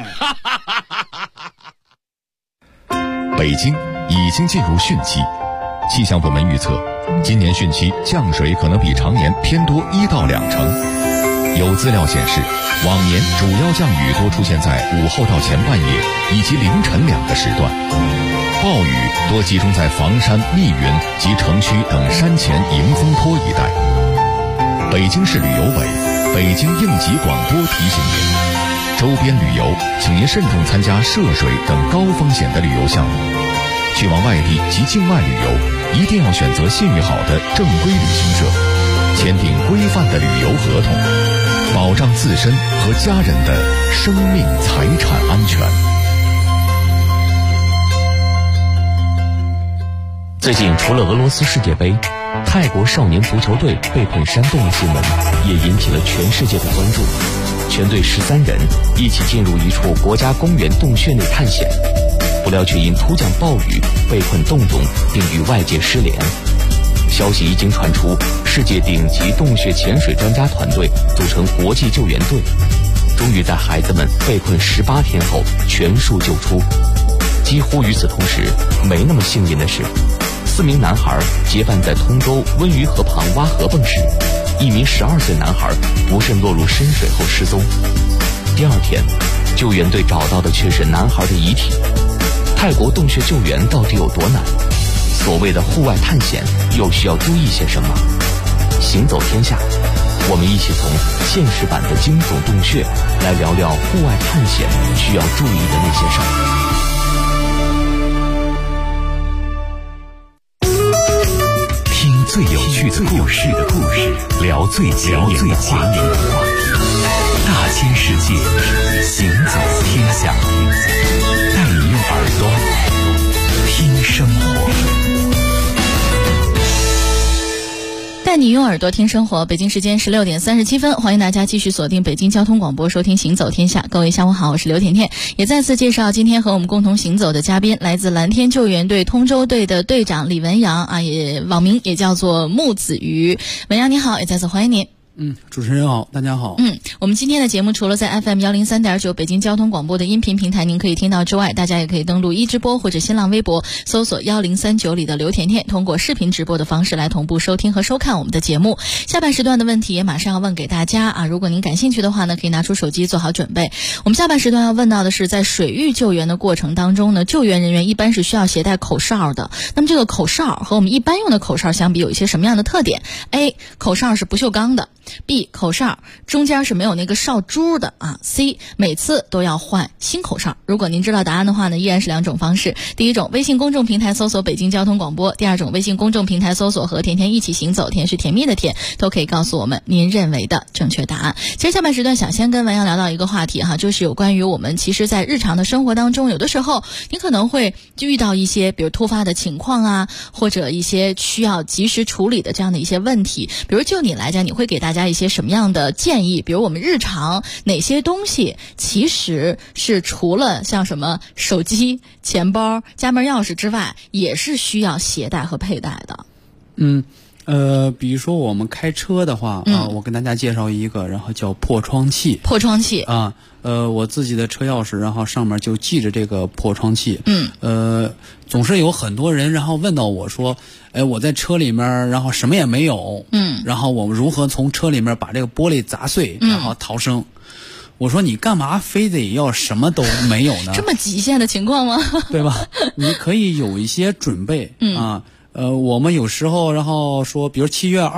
北京已经进入汛期，气象部门预测，今年汛期降水可能比常年偏多1到2成。有资料显示，往年主要降雨多出现在午后到前半夜以及凌晨2个时段，暴雨多集中在房山、密云及城区等山前迎风坡一带。北京市旅游委、北京应急广播提醒您，周边旅游请您慎重参加涉水等高风险的旅游项目。去往外地及境外旅游，一定要选择信誉好的正规旅行社，签订规范的旅游合同，保障自身和家人的生命财产安全。 最近除了俄罗斯世界杯，泰国少年足球队被困山洞的新闻也引起了全世界的关注。全队13人一起进入一处国家公园洞穴内探险，不料却因突降暴雨被困洞中，并与外界失联。消息一经传出，世界顶级洞穴潜水专家团队组成国际救援队，终于在孩子们被困18天后全数救出。几乎与此同时，没那么幸运的是，4名男孩结伴在通州温榆河旁挖河蚌时，1名12岁男孩不慎落入深水后失踪。第2天，救援队找到的却是男孩的遗体。泰国洞穴救援到底有多难？所谓的户外探险又需要注意些什么？行走天下，我们一起从现实版的惊悚洞穴来聊聊户外探险需要注意的那些事儿。 最有趣的故事，聊最前沿的话题，大千世界，行走天下，带你用耳朵听生活。 带你用耳朵听生活。北京时间16点37分，欢迎大家继续锁定北京交通广播，收听行走天下。各位下午好，我是刘甜甜，也再次介绍今天和我们共同行走的嘉宾，来自蓝天救援队通州队的队长李文阳啊，也网名也叫做木子鱼。文阳你好，也再次欢迎您。 主持人好，大家好。 我们今天的节目除了在 FM 103.9北京交通广播的音频平台您可以听到之外，大家也可以登录一直播或者新浪微博搜索1039里的刘甜甜，通过视频直播的方式来同步收听和收看我们的节目。下半时段的问题也马上要问给大家啊，如果您感兴趣的话呢，可以拿出手机做好准备。我们下半时段要问到的是，在水域救援的过程当中呢，救援人员一般是需要携带口哨的。那么这个口哨和我们一般用的口哨相比有一些什么样的特点？ A. 口哨是不锈钢的。B. 口哨中间是没有那个哨珠的啊。C. 每次都要换新口哨。如果您知道答案的话呢，依然是2种方式。第一种，微信公众平台搜索北京交通广播；第2种，微信公众平台搜索和甜甜一起行走，甜是甜蜜的甜，都可以告诉我们您认为的正确答案。其实下半时段想先跟文阳聊到一个话题哈，就是有关于我们其实在日常的生活当中，有的时候你可能会就遇到一些比如突发的情况啊，或者一些需要及时处理的这样的一些问题。比如就你来讲，你会给大家一些什么样的建议？比如我们日常哪些东西其实是除了像什么手机、钱包、家门钥匙之外，也是需要携带和佩戴的。 比如说我们开车的话我跟大家介绍一个，然后叫破窗器。破窗器啊，我自己的车钥匙，然后上面就系着这个破窗器。总是有很多人然后问到我说，我在车里面然后什么也没有，然后我们如何从车里面把这个玻璃砸碎，然后逃生。 我说你干嘛非得要什么都没有呢？ 这么极限的情况吗？ 对吧？你可以有一些准备啊。我们有时候然后说，比如7月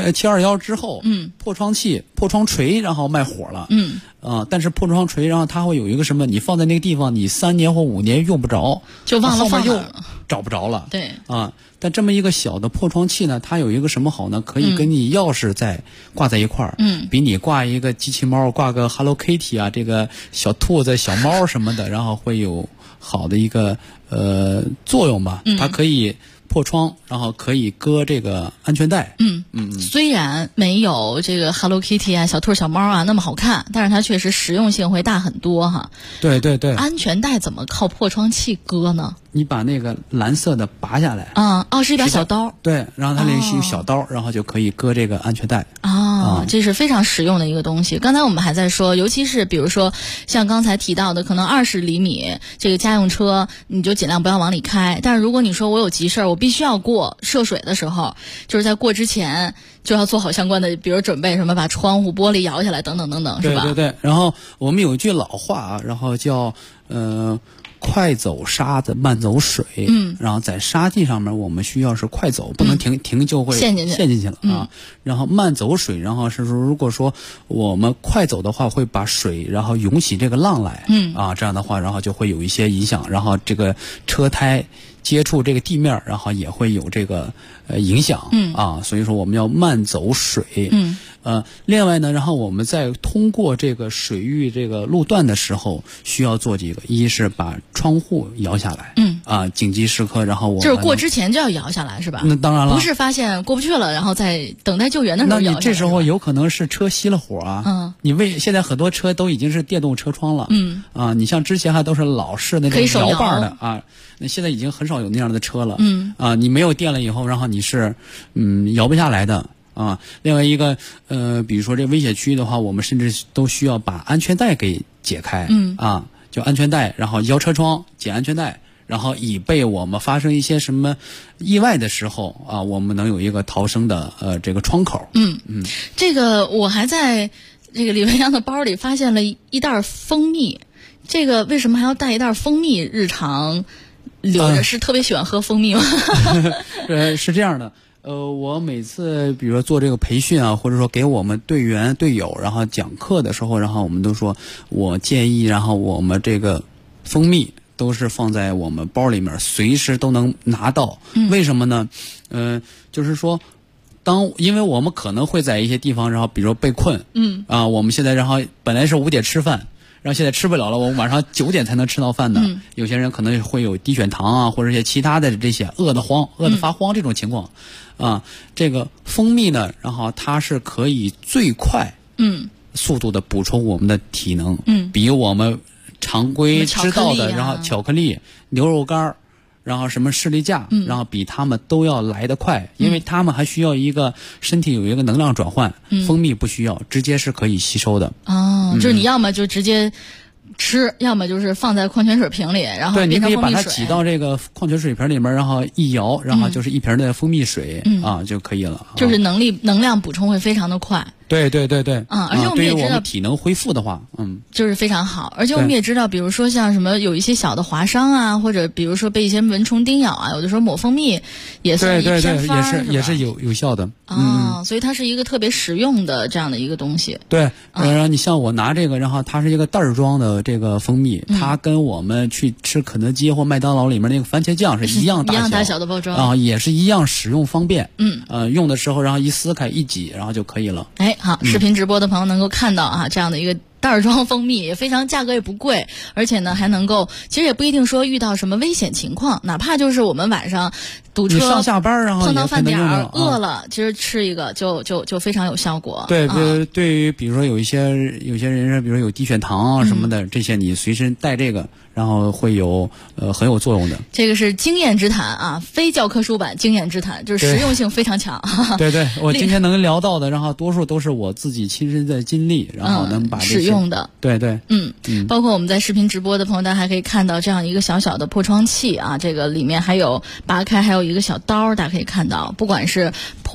721之后，破窗器、破窗锤，然后卖火了，但是破窗锤，然后它会有一个什么？你放在那个地方，你3年或5年用不着， 就忘了放又找不着了。 对啊，但这么一个小的破窗器呢，它有一个什么好呢？可以跟你钥匙挂在一块儿，比你挂一个机器猫，挂个 Hello Kitty 啊，这个小兔子、小猫什么的，然后会有好的一个作用吧。它可以破窗，然后可以搁这个安全带。 虽然没有这个 Hello Kitty 啊、小兔小猫啊那么好看，但是它确实实用性会大很多哈。 对对对。 安全带怎么靠破窗器搁呢？ 你把那个蓝色的拔下来。 是一把小刀。 对，然后它那是一个小刀，然后就可以搁这个安全带。 这是非常实用的一个东西。刚才我们还在说，尤其是比如说像刚才提到的，可能20厘米这个家用车，你就尽量不要往里开。但是如果你说我有急事儿，我必须要过涉水的时候，就是在过之前就要做好相关的，比如准备什么把窗户玻璃摇下来等等等等，是吧？ 对对对。然后我们有一句老话啊，然后叫快走沙子，慢走水。然后在沙地上面，我们需要是快走，不能停就会陷进去了啊。然后慢走水，然后是说，如果说我们快走的话，会把水然后涌起这个浪来。这样的话，然后就会有一些影响，然后这个车胎接触这个地面，然后也会有这个影响。所以说我们要慢走水。另外呢，然后我们在通过这个水域这个路段的时候，需要做几个：一是把窗户摇下来，紧急时刻，然后我们就是过之前就要摇下来，是吧？ 那当然了， 不是发现过不去了，然后在等待救援的时候摇下来。 那你这时候有可能是车熄了火啊。现在很多车都已经是电动车窗了。你像之前还都是老式那种摇把的啊，那现在已经很少有那样的车了。你没有电了以后，然后你是摇不下来的。另外一个比如说这危险区域的话，我们甚至都需要把安全带给解开。就安全带，然后摇车窗，解安全带，然后以备我们发生一些什么意外的时候我们能有一个逃生的这个窗口。 这个我还在这个李文阳的包里发现了一袋蜂蜜。这个为什么还要带一袋蜂蜜？日常留着是特别喜欢喝蜂蜜吗？ 是这样的。我每次比如说做这个培训啊，或者说给我们队员队友然后讲课的时候，然后我们都说，我建议然后我们这个蜂蜜都是放在我们包里面，随时都能拿到。为什么呢？就是说因为我们可能会在一些地方，然后比如说被困，我们现在然后本来是5点吃饭，然后现在吃不了了，我们晚上9点才能吃到饭的。有些人可能会有低血糖啊，或者一些其他的这些饿得发慌这种情况。这个蜂蜜呢，然后它是可以最快速度的补充我们的体能。比我们常规知道的，然后巧克力、牛肉干，然后什么士力架，然后比他们都要来得快，因为他们还需要一个身体有一个能量转换。蜂蜜不需要，直接是可以吸收的。 就是你要么就直接吃，要么就是放在矿泉水瓶里，然后对，你可以把它挤到这个矿泉水瓶里面，然后一摇，然后就是一瓶的蜂蜜水就可以了。 就是能量补充会非常的快。 对对对对。 而且我们也知道， 对于我们体能恢复的话， 就是非常好。而且我们也知道，比如说像什么有一些小的划伤啊，或者比如说被一些蚊虫叮咬啊，有的时候抹蜂蜜也是一偏方， 也是有效的。 所以它是一个特别实用的这样的一个东西。 对，然后你像我拿这个，然后它是一个袋装的这个蜂蜜，它跟我们去吃肯德基或麦当劳里面那个番茄酱是一样大小的包装也是一样使用方便。用的时候然后一撕开一挤，然后就可以了。 好，视频直播的朋友能够看到这样的一个袋装蜂蜜，也非常价格也不贵，而且呢还能够，其实也不一定说遇到什么危险情况，哪怕就是我们晚上堵车上下班然后碰到饭点饿了，其实吃一个就非常有效果。 对，对于比如说有些人比如说有低血糖什么的，这些你随身带这个，然后会有很有作用的。 这个是经验之谈非教科书版经验之谈，就是实用性非常强。 对对，我今天能聊到的，然后多数都是我自己亲身的经历，然后能把这些使用的。 对对， 包括我们在视频直播的朋友，大家还可以看到这样一个小小的破窗器这个里面还有拔开，还有一个小刀，大家可以看到，不管是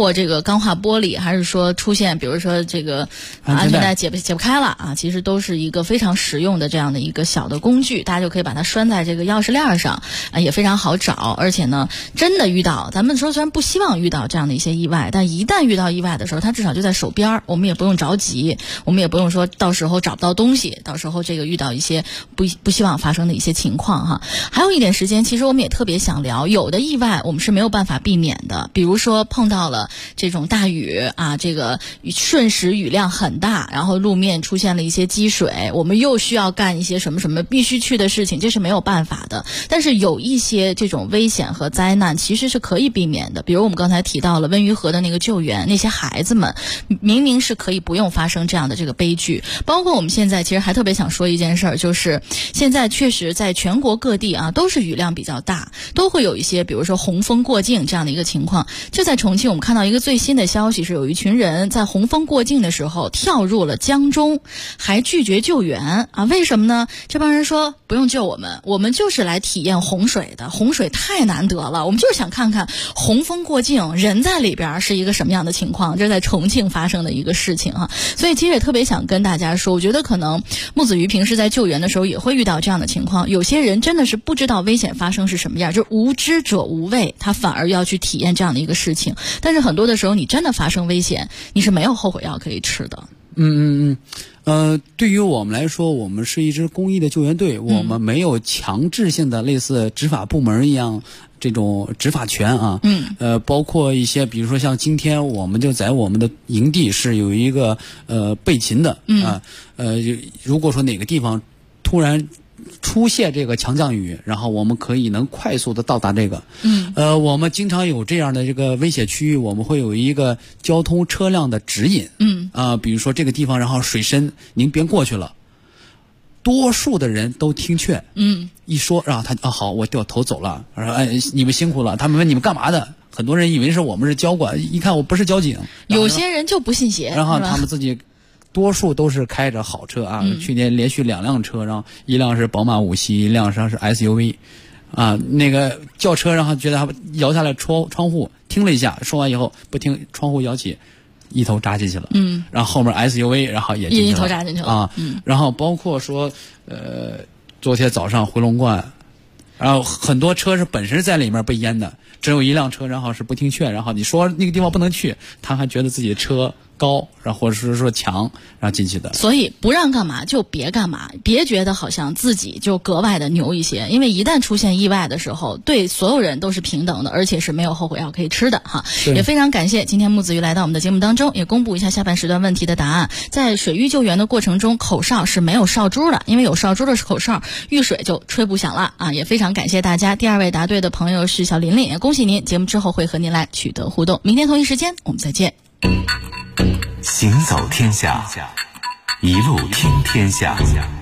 破这个钢化玻璃，还是说出现比如说这个安全带解不开了啊，其实都是一个非常实用的这样的一个小的工具，大家就可以把它拴在这个钥匙链上啊，也非常好找。而且呢，真的遇到，咱们说虽然不希望遇到这样的一些意外，但一旦遇到意外的时候，它至少就在手边，我们也不用着急，我们也不用说到时候找不到东西，到时候这个遇到一些不希望发生的一些情况哈。还有一点时间，其实我们也特别想聊，有的意外我们是没有办法避免的，比如说碰到了这种大雨啊，这个瞬时雨量很大，然后路面出现了一些积水，我们又需要干一些什么必须去的事情，这是没有办法的。但是有一些这种危险和灾难其实是可以避免的，比如我们刚才提到了温榆河的那个救援，那些孩子们明明是可以不用发生这样的这个悲剧。包括我们现在其实还特别想说一件事儿，就是现在确实在全国各地啊都是雨量比较大，都会有一些比如说洪峰过境这样的一个情况。就在重庆，我们看到一个最新的消息是，有一群人在洪峰过境的时候跳入了江中，还拒绝救援啊？为什么呢？这帮人说不用救我们，我们就是来体验洪水的，洪水太难得了，我们就是想看看洪峰过境人在里边是一个什么样的情况，这是在重庆发生的一个事情啊。所以其实也特别想跟大家说，我觉得可能木子鱼平时在救援的时候也会遇到这样的情况，有些人真的是不知道危险发生是什么样，就是无知者无畏，他反而要去体验这样的一个事情。但是很多的时候你真的发生危险，你是没有后悔药可以吃的。 对于我们来说，我们是一支公益的救援队，我们没有强制性的类似执法部门一样这种执法权啊。包括一些比如说像今天我们就在我们的营地是有一个备勤的如果说哪个地方突然出现这个强降雨，然后我们能快速的到达这个。我们经常有这样的这个危险区域，我们会有一个交通车辆的指引。比如说这个地方然后水深，您别过去了。多数的人都听劝。一说然后他好，我掉头走了。说你们辛苦了。他们问你们干嘛的？很多人以为是我们是交管，一看我不是交警。 有些人就不信邪， 然后他们自己。多数都是开着好车啊，去年连续2辆车，然后一辆是宝马5系，一辆是 SUV， 那个轿车，然后觉得他摇下来窗户，听了一下，说完以后不听，窗户摇起，一头扎进去了。然后后面 SUV 然后也进去了， 一头扎进去了然后包括说昨天早上回龙观，然后很多车是本身在里面被淹的，只有一辆车然后是不听劝，然后你说那个地方不能去，他还觉得自己的车高，然后或者是说强，然后进去的。 所以不让干嘛就别干嘛，别觉得好像自己就格外的牛一些，因为一旦出现意外的时候，对所有人都是平等的，而且是没有后悔药可以吃的哈。也非常感谢今天木子鱼来到我们的节目当中，也公布一下下半时段问题的答案。在水域救援的过程中，口哨是没有哨珠的，因为有哨珠的口哨，遇水就吹不响了啊。也非常感谢大家。第2位答对的朋友是小琳琳，也恭喜您，节目之后会和您来取得互动。明天同一时间我们再见。 行走天下，一路听天下。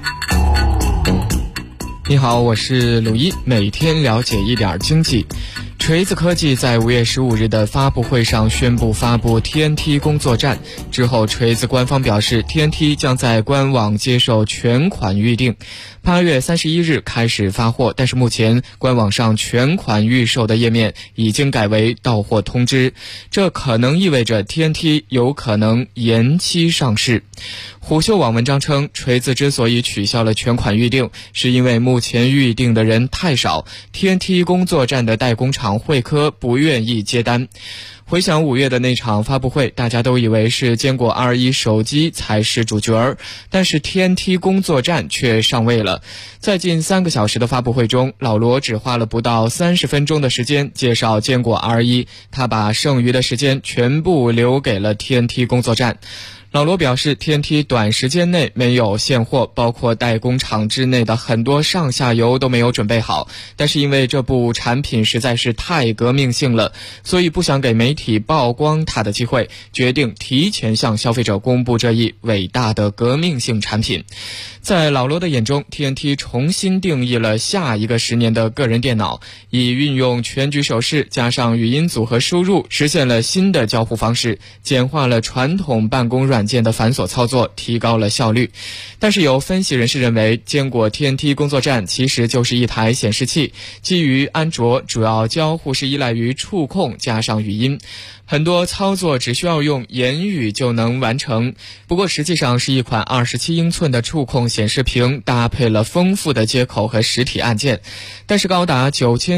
你好，我是鲁一，每天了解一点经济。锤子科技在5月15日的发布会上宣布发布 TNT 工作站之后，锤子官方表示 TNT 将在官网接受全款预订，8月31日开始发货，但是目前官网上全款预售的页面已经改为到货通知，这可能意味着 TNT 有可能延期上市。虎嗅网文章称，锤子之所以取消了全款预订，是因为目前预订的人太少， TNT 工作站的代工厂汇科不愿意接单。回想5月的那场发布会，大家都以为是坚果2.1手机才是主角儿，但是 TNT 工作站却上位了。在近3个小时的发布会中，老罗只花了不到30分钟的时间介绍坚果2.1，他把剩余的时间全部留给了 TNT 工作站。老罗表示 TNT 短时间内没有现货，包括代工厂之内的很多上下游都没有准备好，但是因为这部产品实在是太革命性了，所以不想给媒体曝光它的机会，决定提前向消费者公布这一伟大的革命性产品。在老罗的眼中， TNT 重新定义了下一个10年的个人电脑，以运用全局手势加上语音组合输入，实现了新的交互方式，简化了传统办公软件的繁琐操作，提高了效率。但是有分析人士认为，坚果 TNT 工作站其实就是一台显示器，基于安卓，主要交互是依赖于触控加上语音。 很多操作只需要用言语就能完成，不过实际上是一款27英寸的触控显示屏，搭配了丰富的接口和实体按键。但是高达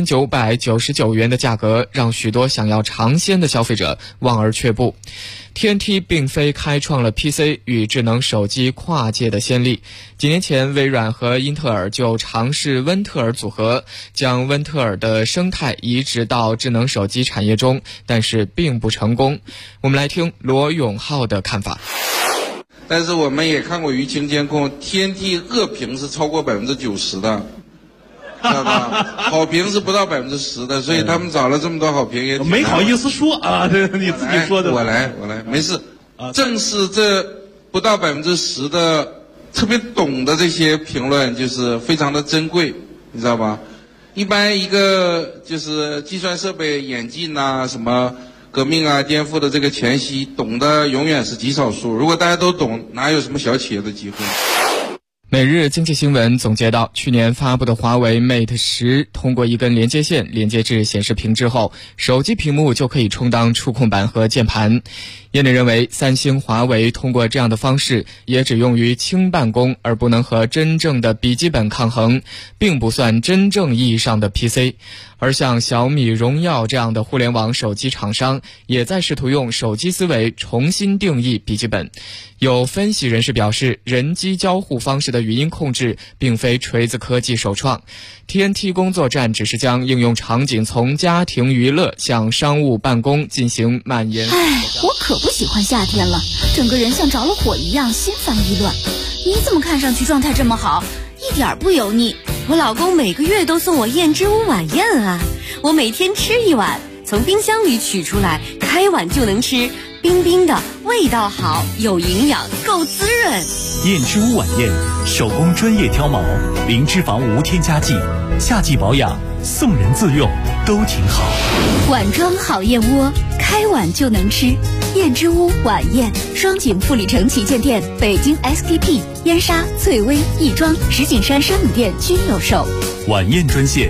9999元的价格，让许多想要尝鲜的消费者望而却步。TNT 并非开创了 PC 与智能手机跨界的先例，几年前微软和英特尔就尝试温特尔组合，将温特尔的生态移植到智能手机产业中，但是并不成功。我们来听罗永浩的看法。 但是我们也看过舆情监控 ，TNT 恶评是超过90%的，知道吧？好评是不到10%的，所以他们找了这么多好评也没好意思说啊，这你自己说的。 我来，没事。正是这不到10%的特别懂的这些评论，就是非常的珍贵，你知道吧？一般一个就是计算设备演进啊，什么革命啊、颠覆的这个前夕，懂的永远是极少数。如果大家都懂，哪有什么小企业的机会？ 每日经济新闻总结到，去年发布的华为 Mate 10通过一根连接线连接至显示屏之后，手机屏幕就可以充当触控板和键盘。业内认为，三星、华为通过这样的方式也只用于轻办公，而不能和真正的笔记本抗衡，并不算真正意义上的 PC。而像小米、荣耀这样的互联网手机厂商，也在试图用手机思维重新定义笔记本。有分析人士表示，人机交互方式的语音控制并非锤子科技首创， TNT 工作站只是将应用场景从家庭娱乐向商务办公进行蔓延。 我可不喜欢夏天了，整个人像着了火一样心烦意乱。你怎么看上去状态这么好，一点不油腻？ 我老公每个月都送我燕之屋晚宴啊，我每天吃一碗，从冰箱里取出来，开碗就能吃，冰冰的，味道好，有营养，够滋润。 燕之屋晚宴，手工专业挑毛，零脂肪无添加剂，夏季保养，送人自用都挺好。 碗装好燕窝，开碗就能吃。燕之屋晚宴，双井富力城旗舰店、北京 SKP、燕莎、翠微、亦庄、石景山山姆店均有售。 晚宴专线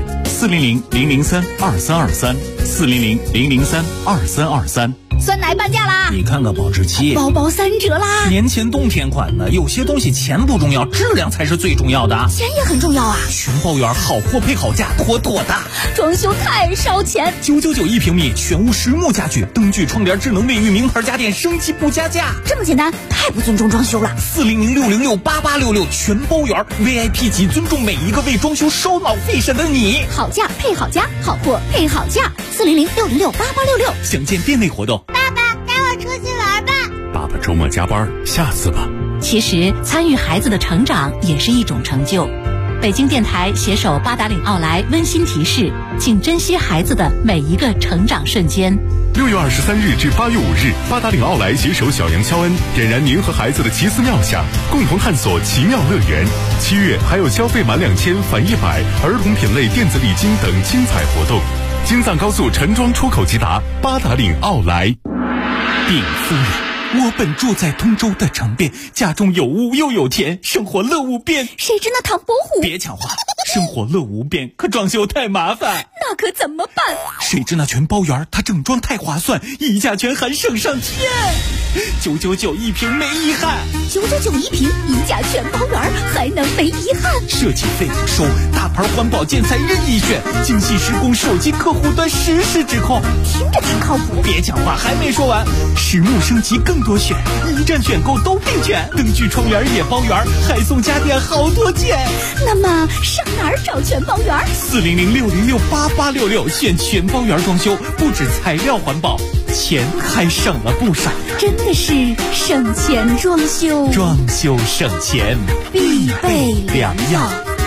400-003-2323，400-003-2323。 酸奶半价啦！ 你看看保质期， 包包3折啦！ 年前冬天款的，有些东西钱不重要，质量才是最重要的。 钱也很重要啊！ 全包圆，好货配好价，妥妥的。 装修太烧钱 ，999一平米，全屋实木家具，灯具、窗帘、智能卫浴，名牌家电，升级不加价。 这么简单，太不尊重装修了。 400-606-8866，全包圆 ，VIP 级，尊重每一个为装修烧脑费神的你。 好价配好家，好货配好价。400-606-8866， 详见店内活动。 爸爸带我出去玩吧。 爸爸周末加班，下次吧。 其实参与孩子的成长也是一种成就。北京电台携手八达岭奥莱温馨提示，请珍惜孩子的每一个成长瞬间。 6月23日至8月5日，八达岭奥莱携手小杨肖恩，点燃您和孩子的奇思妙想，共同探索奇妙乐园。7月还有消费满2000返100，儿童品类电子礼金等精彩活动。京藏高速陈庄出口即达，八达岭奥莱。 禀夫人，我本住在通州的城边，家中有屋又有田，生活乐无边。 谁知那唐伯虎？ 别抢话，生活乐无边，可装修太麻烦。 那可怎么办？ 谁知那全包圆，它整装太划算，溢价权还省上天。999一平没遗憾 ，999一平，溢价全包圆，还能没遗憾？ 设计费收，大牌环保建材任意选，精细施工，手机客户端实时指控， 听着挺靠谱。 别抢话，还没说完，实木升级更多选，一站选购都并全，灯具窗帘也包圆，还送家电好多件。 那么上哪儿找全包圆 ？400-606-8866，选全包圆装修，不止材料环保，钱还省了不少。 真的是省钱装修， 装修省钱必备良药。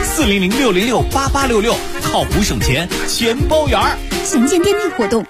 400-606-8866，靠谱省钱全包圆。 详见店内活动。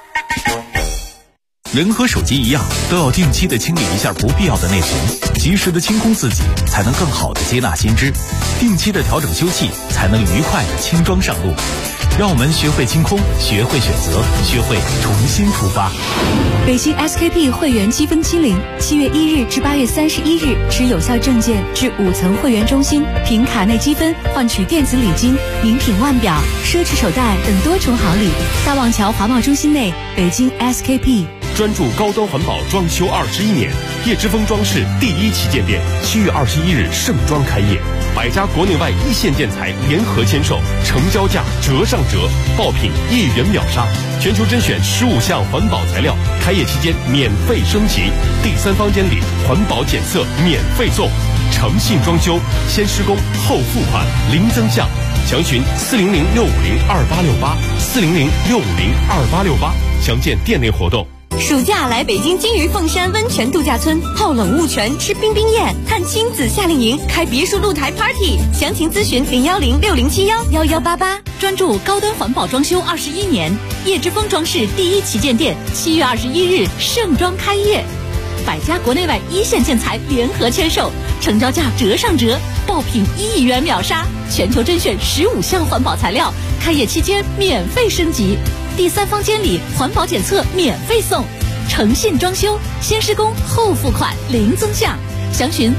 人和手机一样，都要定期的清理一下不必要的内存，及时的清空自己，才能更好的接纳新知；定期的调整修葺，才能愉快的轻装上路。让我们学会清空，学会选择，学会重新出发。 北京 SKP 会员积分清零，7月1日至8月31日，持有效证件至5层会员中心，凭卡内积分换取电子礼金、名品腕表、奢侈手袋等多重好礼。大望桥华贸中心内，北京 SKP。 专注高端环保装修21年，叶之峰装饰第1旗舰店7月21日盛装开业，100家国内外一线建材联合签售，成交价折上折，爆品1元秒杀，全球甄选15项环保材料，开业期间免费升级，第3房间里环保检测免费送，诚信装修，先施工后付款，零增项，详询400-650-2868，400-650-2868，详见店内活动。 暑假来北京金鱼凤山温泉度假村，泡冷雾泉，吃冰冰宴，看亲子夏令营，开别墅露台 party， 详情咨询010-6071-1188。 专注高端环保装修21年，叶之峰装饰第1旗舰店7月21日盛装开业，100家国内外一线建材联合签售，成交价折上折，爆品1元秒杀，全球甄选15项环保材料，开业期间免费升级，第3房间里环保检测免费送，诚信装修，先施工后付款，零增项，详询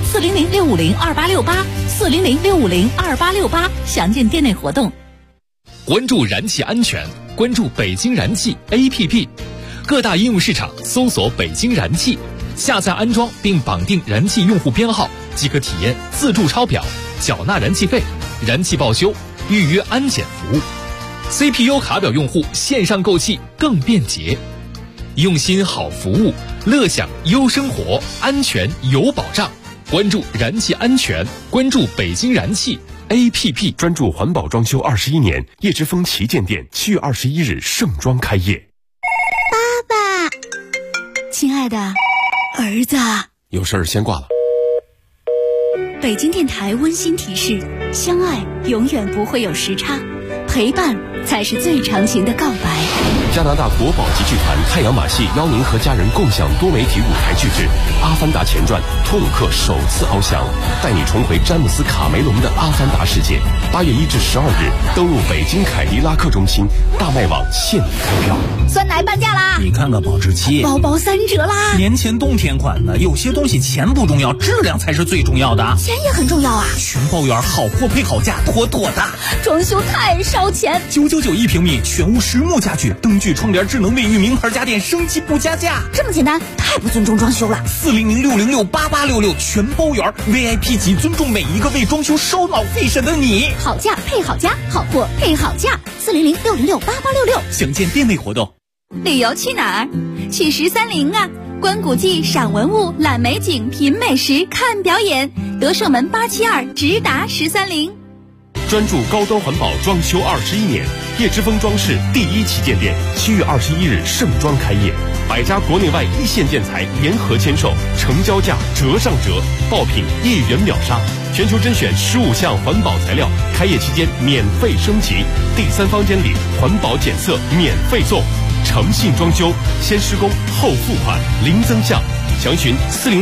400-650-2868，400-650-2868，详见店内活动。 关注燃气安全，关注北京燃气 APP， 各大应用市场搜索北京燃气，下载安装并绑定燃气用户编号，即可体验自助抄表、缴纳燃气费、燃气报修、预约安检服务。CPU 卡表用户线上购气更便捷，用心好服务，乐享优生活，安全有保障。关注燃气安全，关注北京燃气 APP。 专注环保装修21年，叶之峰旗舰店7月21日盛装开业。 爸爸，亲爱的儿子， 有事儿先挂了。 北京电台温馨提示：相爱永远不会有时差，陪伴才是最长情的告白。 加拿大国宝级剧团太阳马戏邀您和家人共享多媒体舞台剧之《阿凡达前传》，托鲁克首次翱翔，带你重回詹姆斯卡梅隆的阿凡达世界。8月1至12日，登陆北京凯迪拉克中心，大麦网现已开票。 酸奶半价啦！ 你看看保质期， 包包3折啦！ 年前冬天款的，有些东西钱不重要，质量才是最重要的。 钱也很重要啊！ 全包圆，好货配好价，妥妥的。 装修太烧钱 ，999一平米，全屋实木家具，灯具、窗帘、智能卫浴，名牌家电，升级不加价。 这么简单，太不尊重装修了。 400-606-8866，全包圆 ，VIP 级，尊重每一个为装修烧脑费神的你。 好价配好家，好货配好价。400-606-8866， 详见店内活动。 旅游去哪儿？去13陵啊！观古迹、赏文物、览美景、品美食、看表演。德胜门872直达13陵。 专注高端环保装修21年，叶之峰装饰第1旗舰店7月21日盛装开业，100家国内外一线建材联合签售，成交价折上折，爆品1元秒杀，全球甄选15项环保材料，开业期间免费升级，第3房间里环保检测免费送，诚信装修，先施工后付款，零增项，详询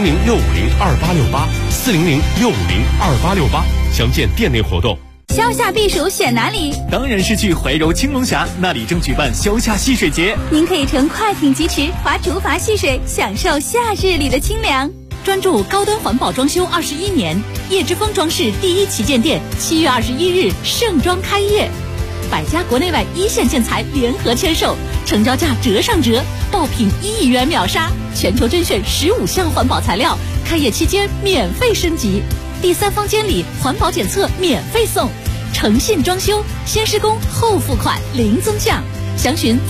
400-650-2868，400-650-2868，详见店内活动。 消夏避暑选哪里？ 当然是去怀柔青龙峡，那里正举办消夏戏水节。 您可以乘快艇疾驰，划竹筏戏水，享受夏日里的清凉。 专注高端环保装修21年，叶之峰装饰第1旗舰店7月21日盛装开业，100家国内外一线建材联合签售，成交价折上折，爆品1元秒杀，全球甄选15项环保材料，开业期间免费升级，第3房间里环保检测免费送，诚信装修，先施工后付款，零增项，详询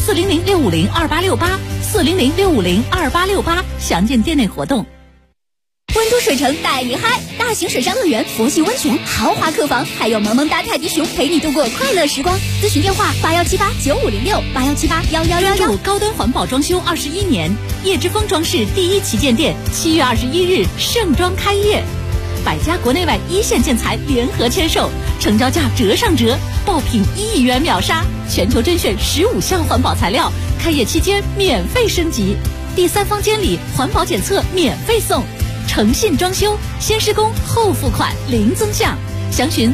400-650-2868，400-650-2868，详见店内活动。 温都水城带你嗨，大型水上乐园、佛系温泉、豪华客房，还有萌萌哒泰迪熊陪你度过快乐时光。咨询电话81789506，81781111。 专注高端环保装修21年，叶之峰装饰第1旗舰店7月21日盛装开业，100家国内外一线建材联合签售，成交价折上折，爆品1元秒杀，全球甄选15项环保材料，开业期间免费升级，第3房间里环保检测免费送，诚信装修，先施工后付款，零增项，详询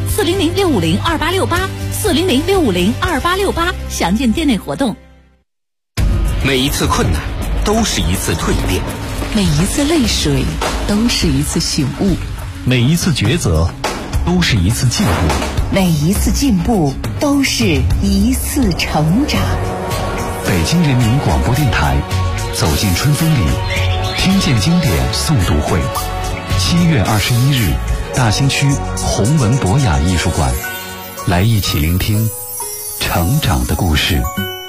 400-650-2868，400-650-2868，详见店内活动。 每一次困难都是一次蜕变， 每一次泪水都是一次醒悟， 每一次抉择都是一次进步， 每一次进步都是一次成长。 北京人民广播电台走进春风里，听见经典诵读会。7月21日，大兴区弘文博雅艺术馆，来一起聆听成长的故事。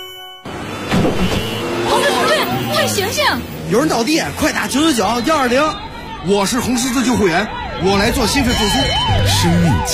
同志，快醒醒！ 有人倒地，快打999-120。 我是红十字救护员，我来做心肺复苏。 生命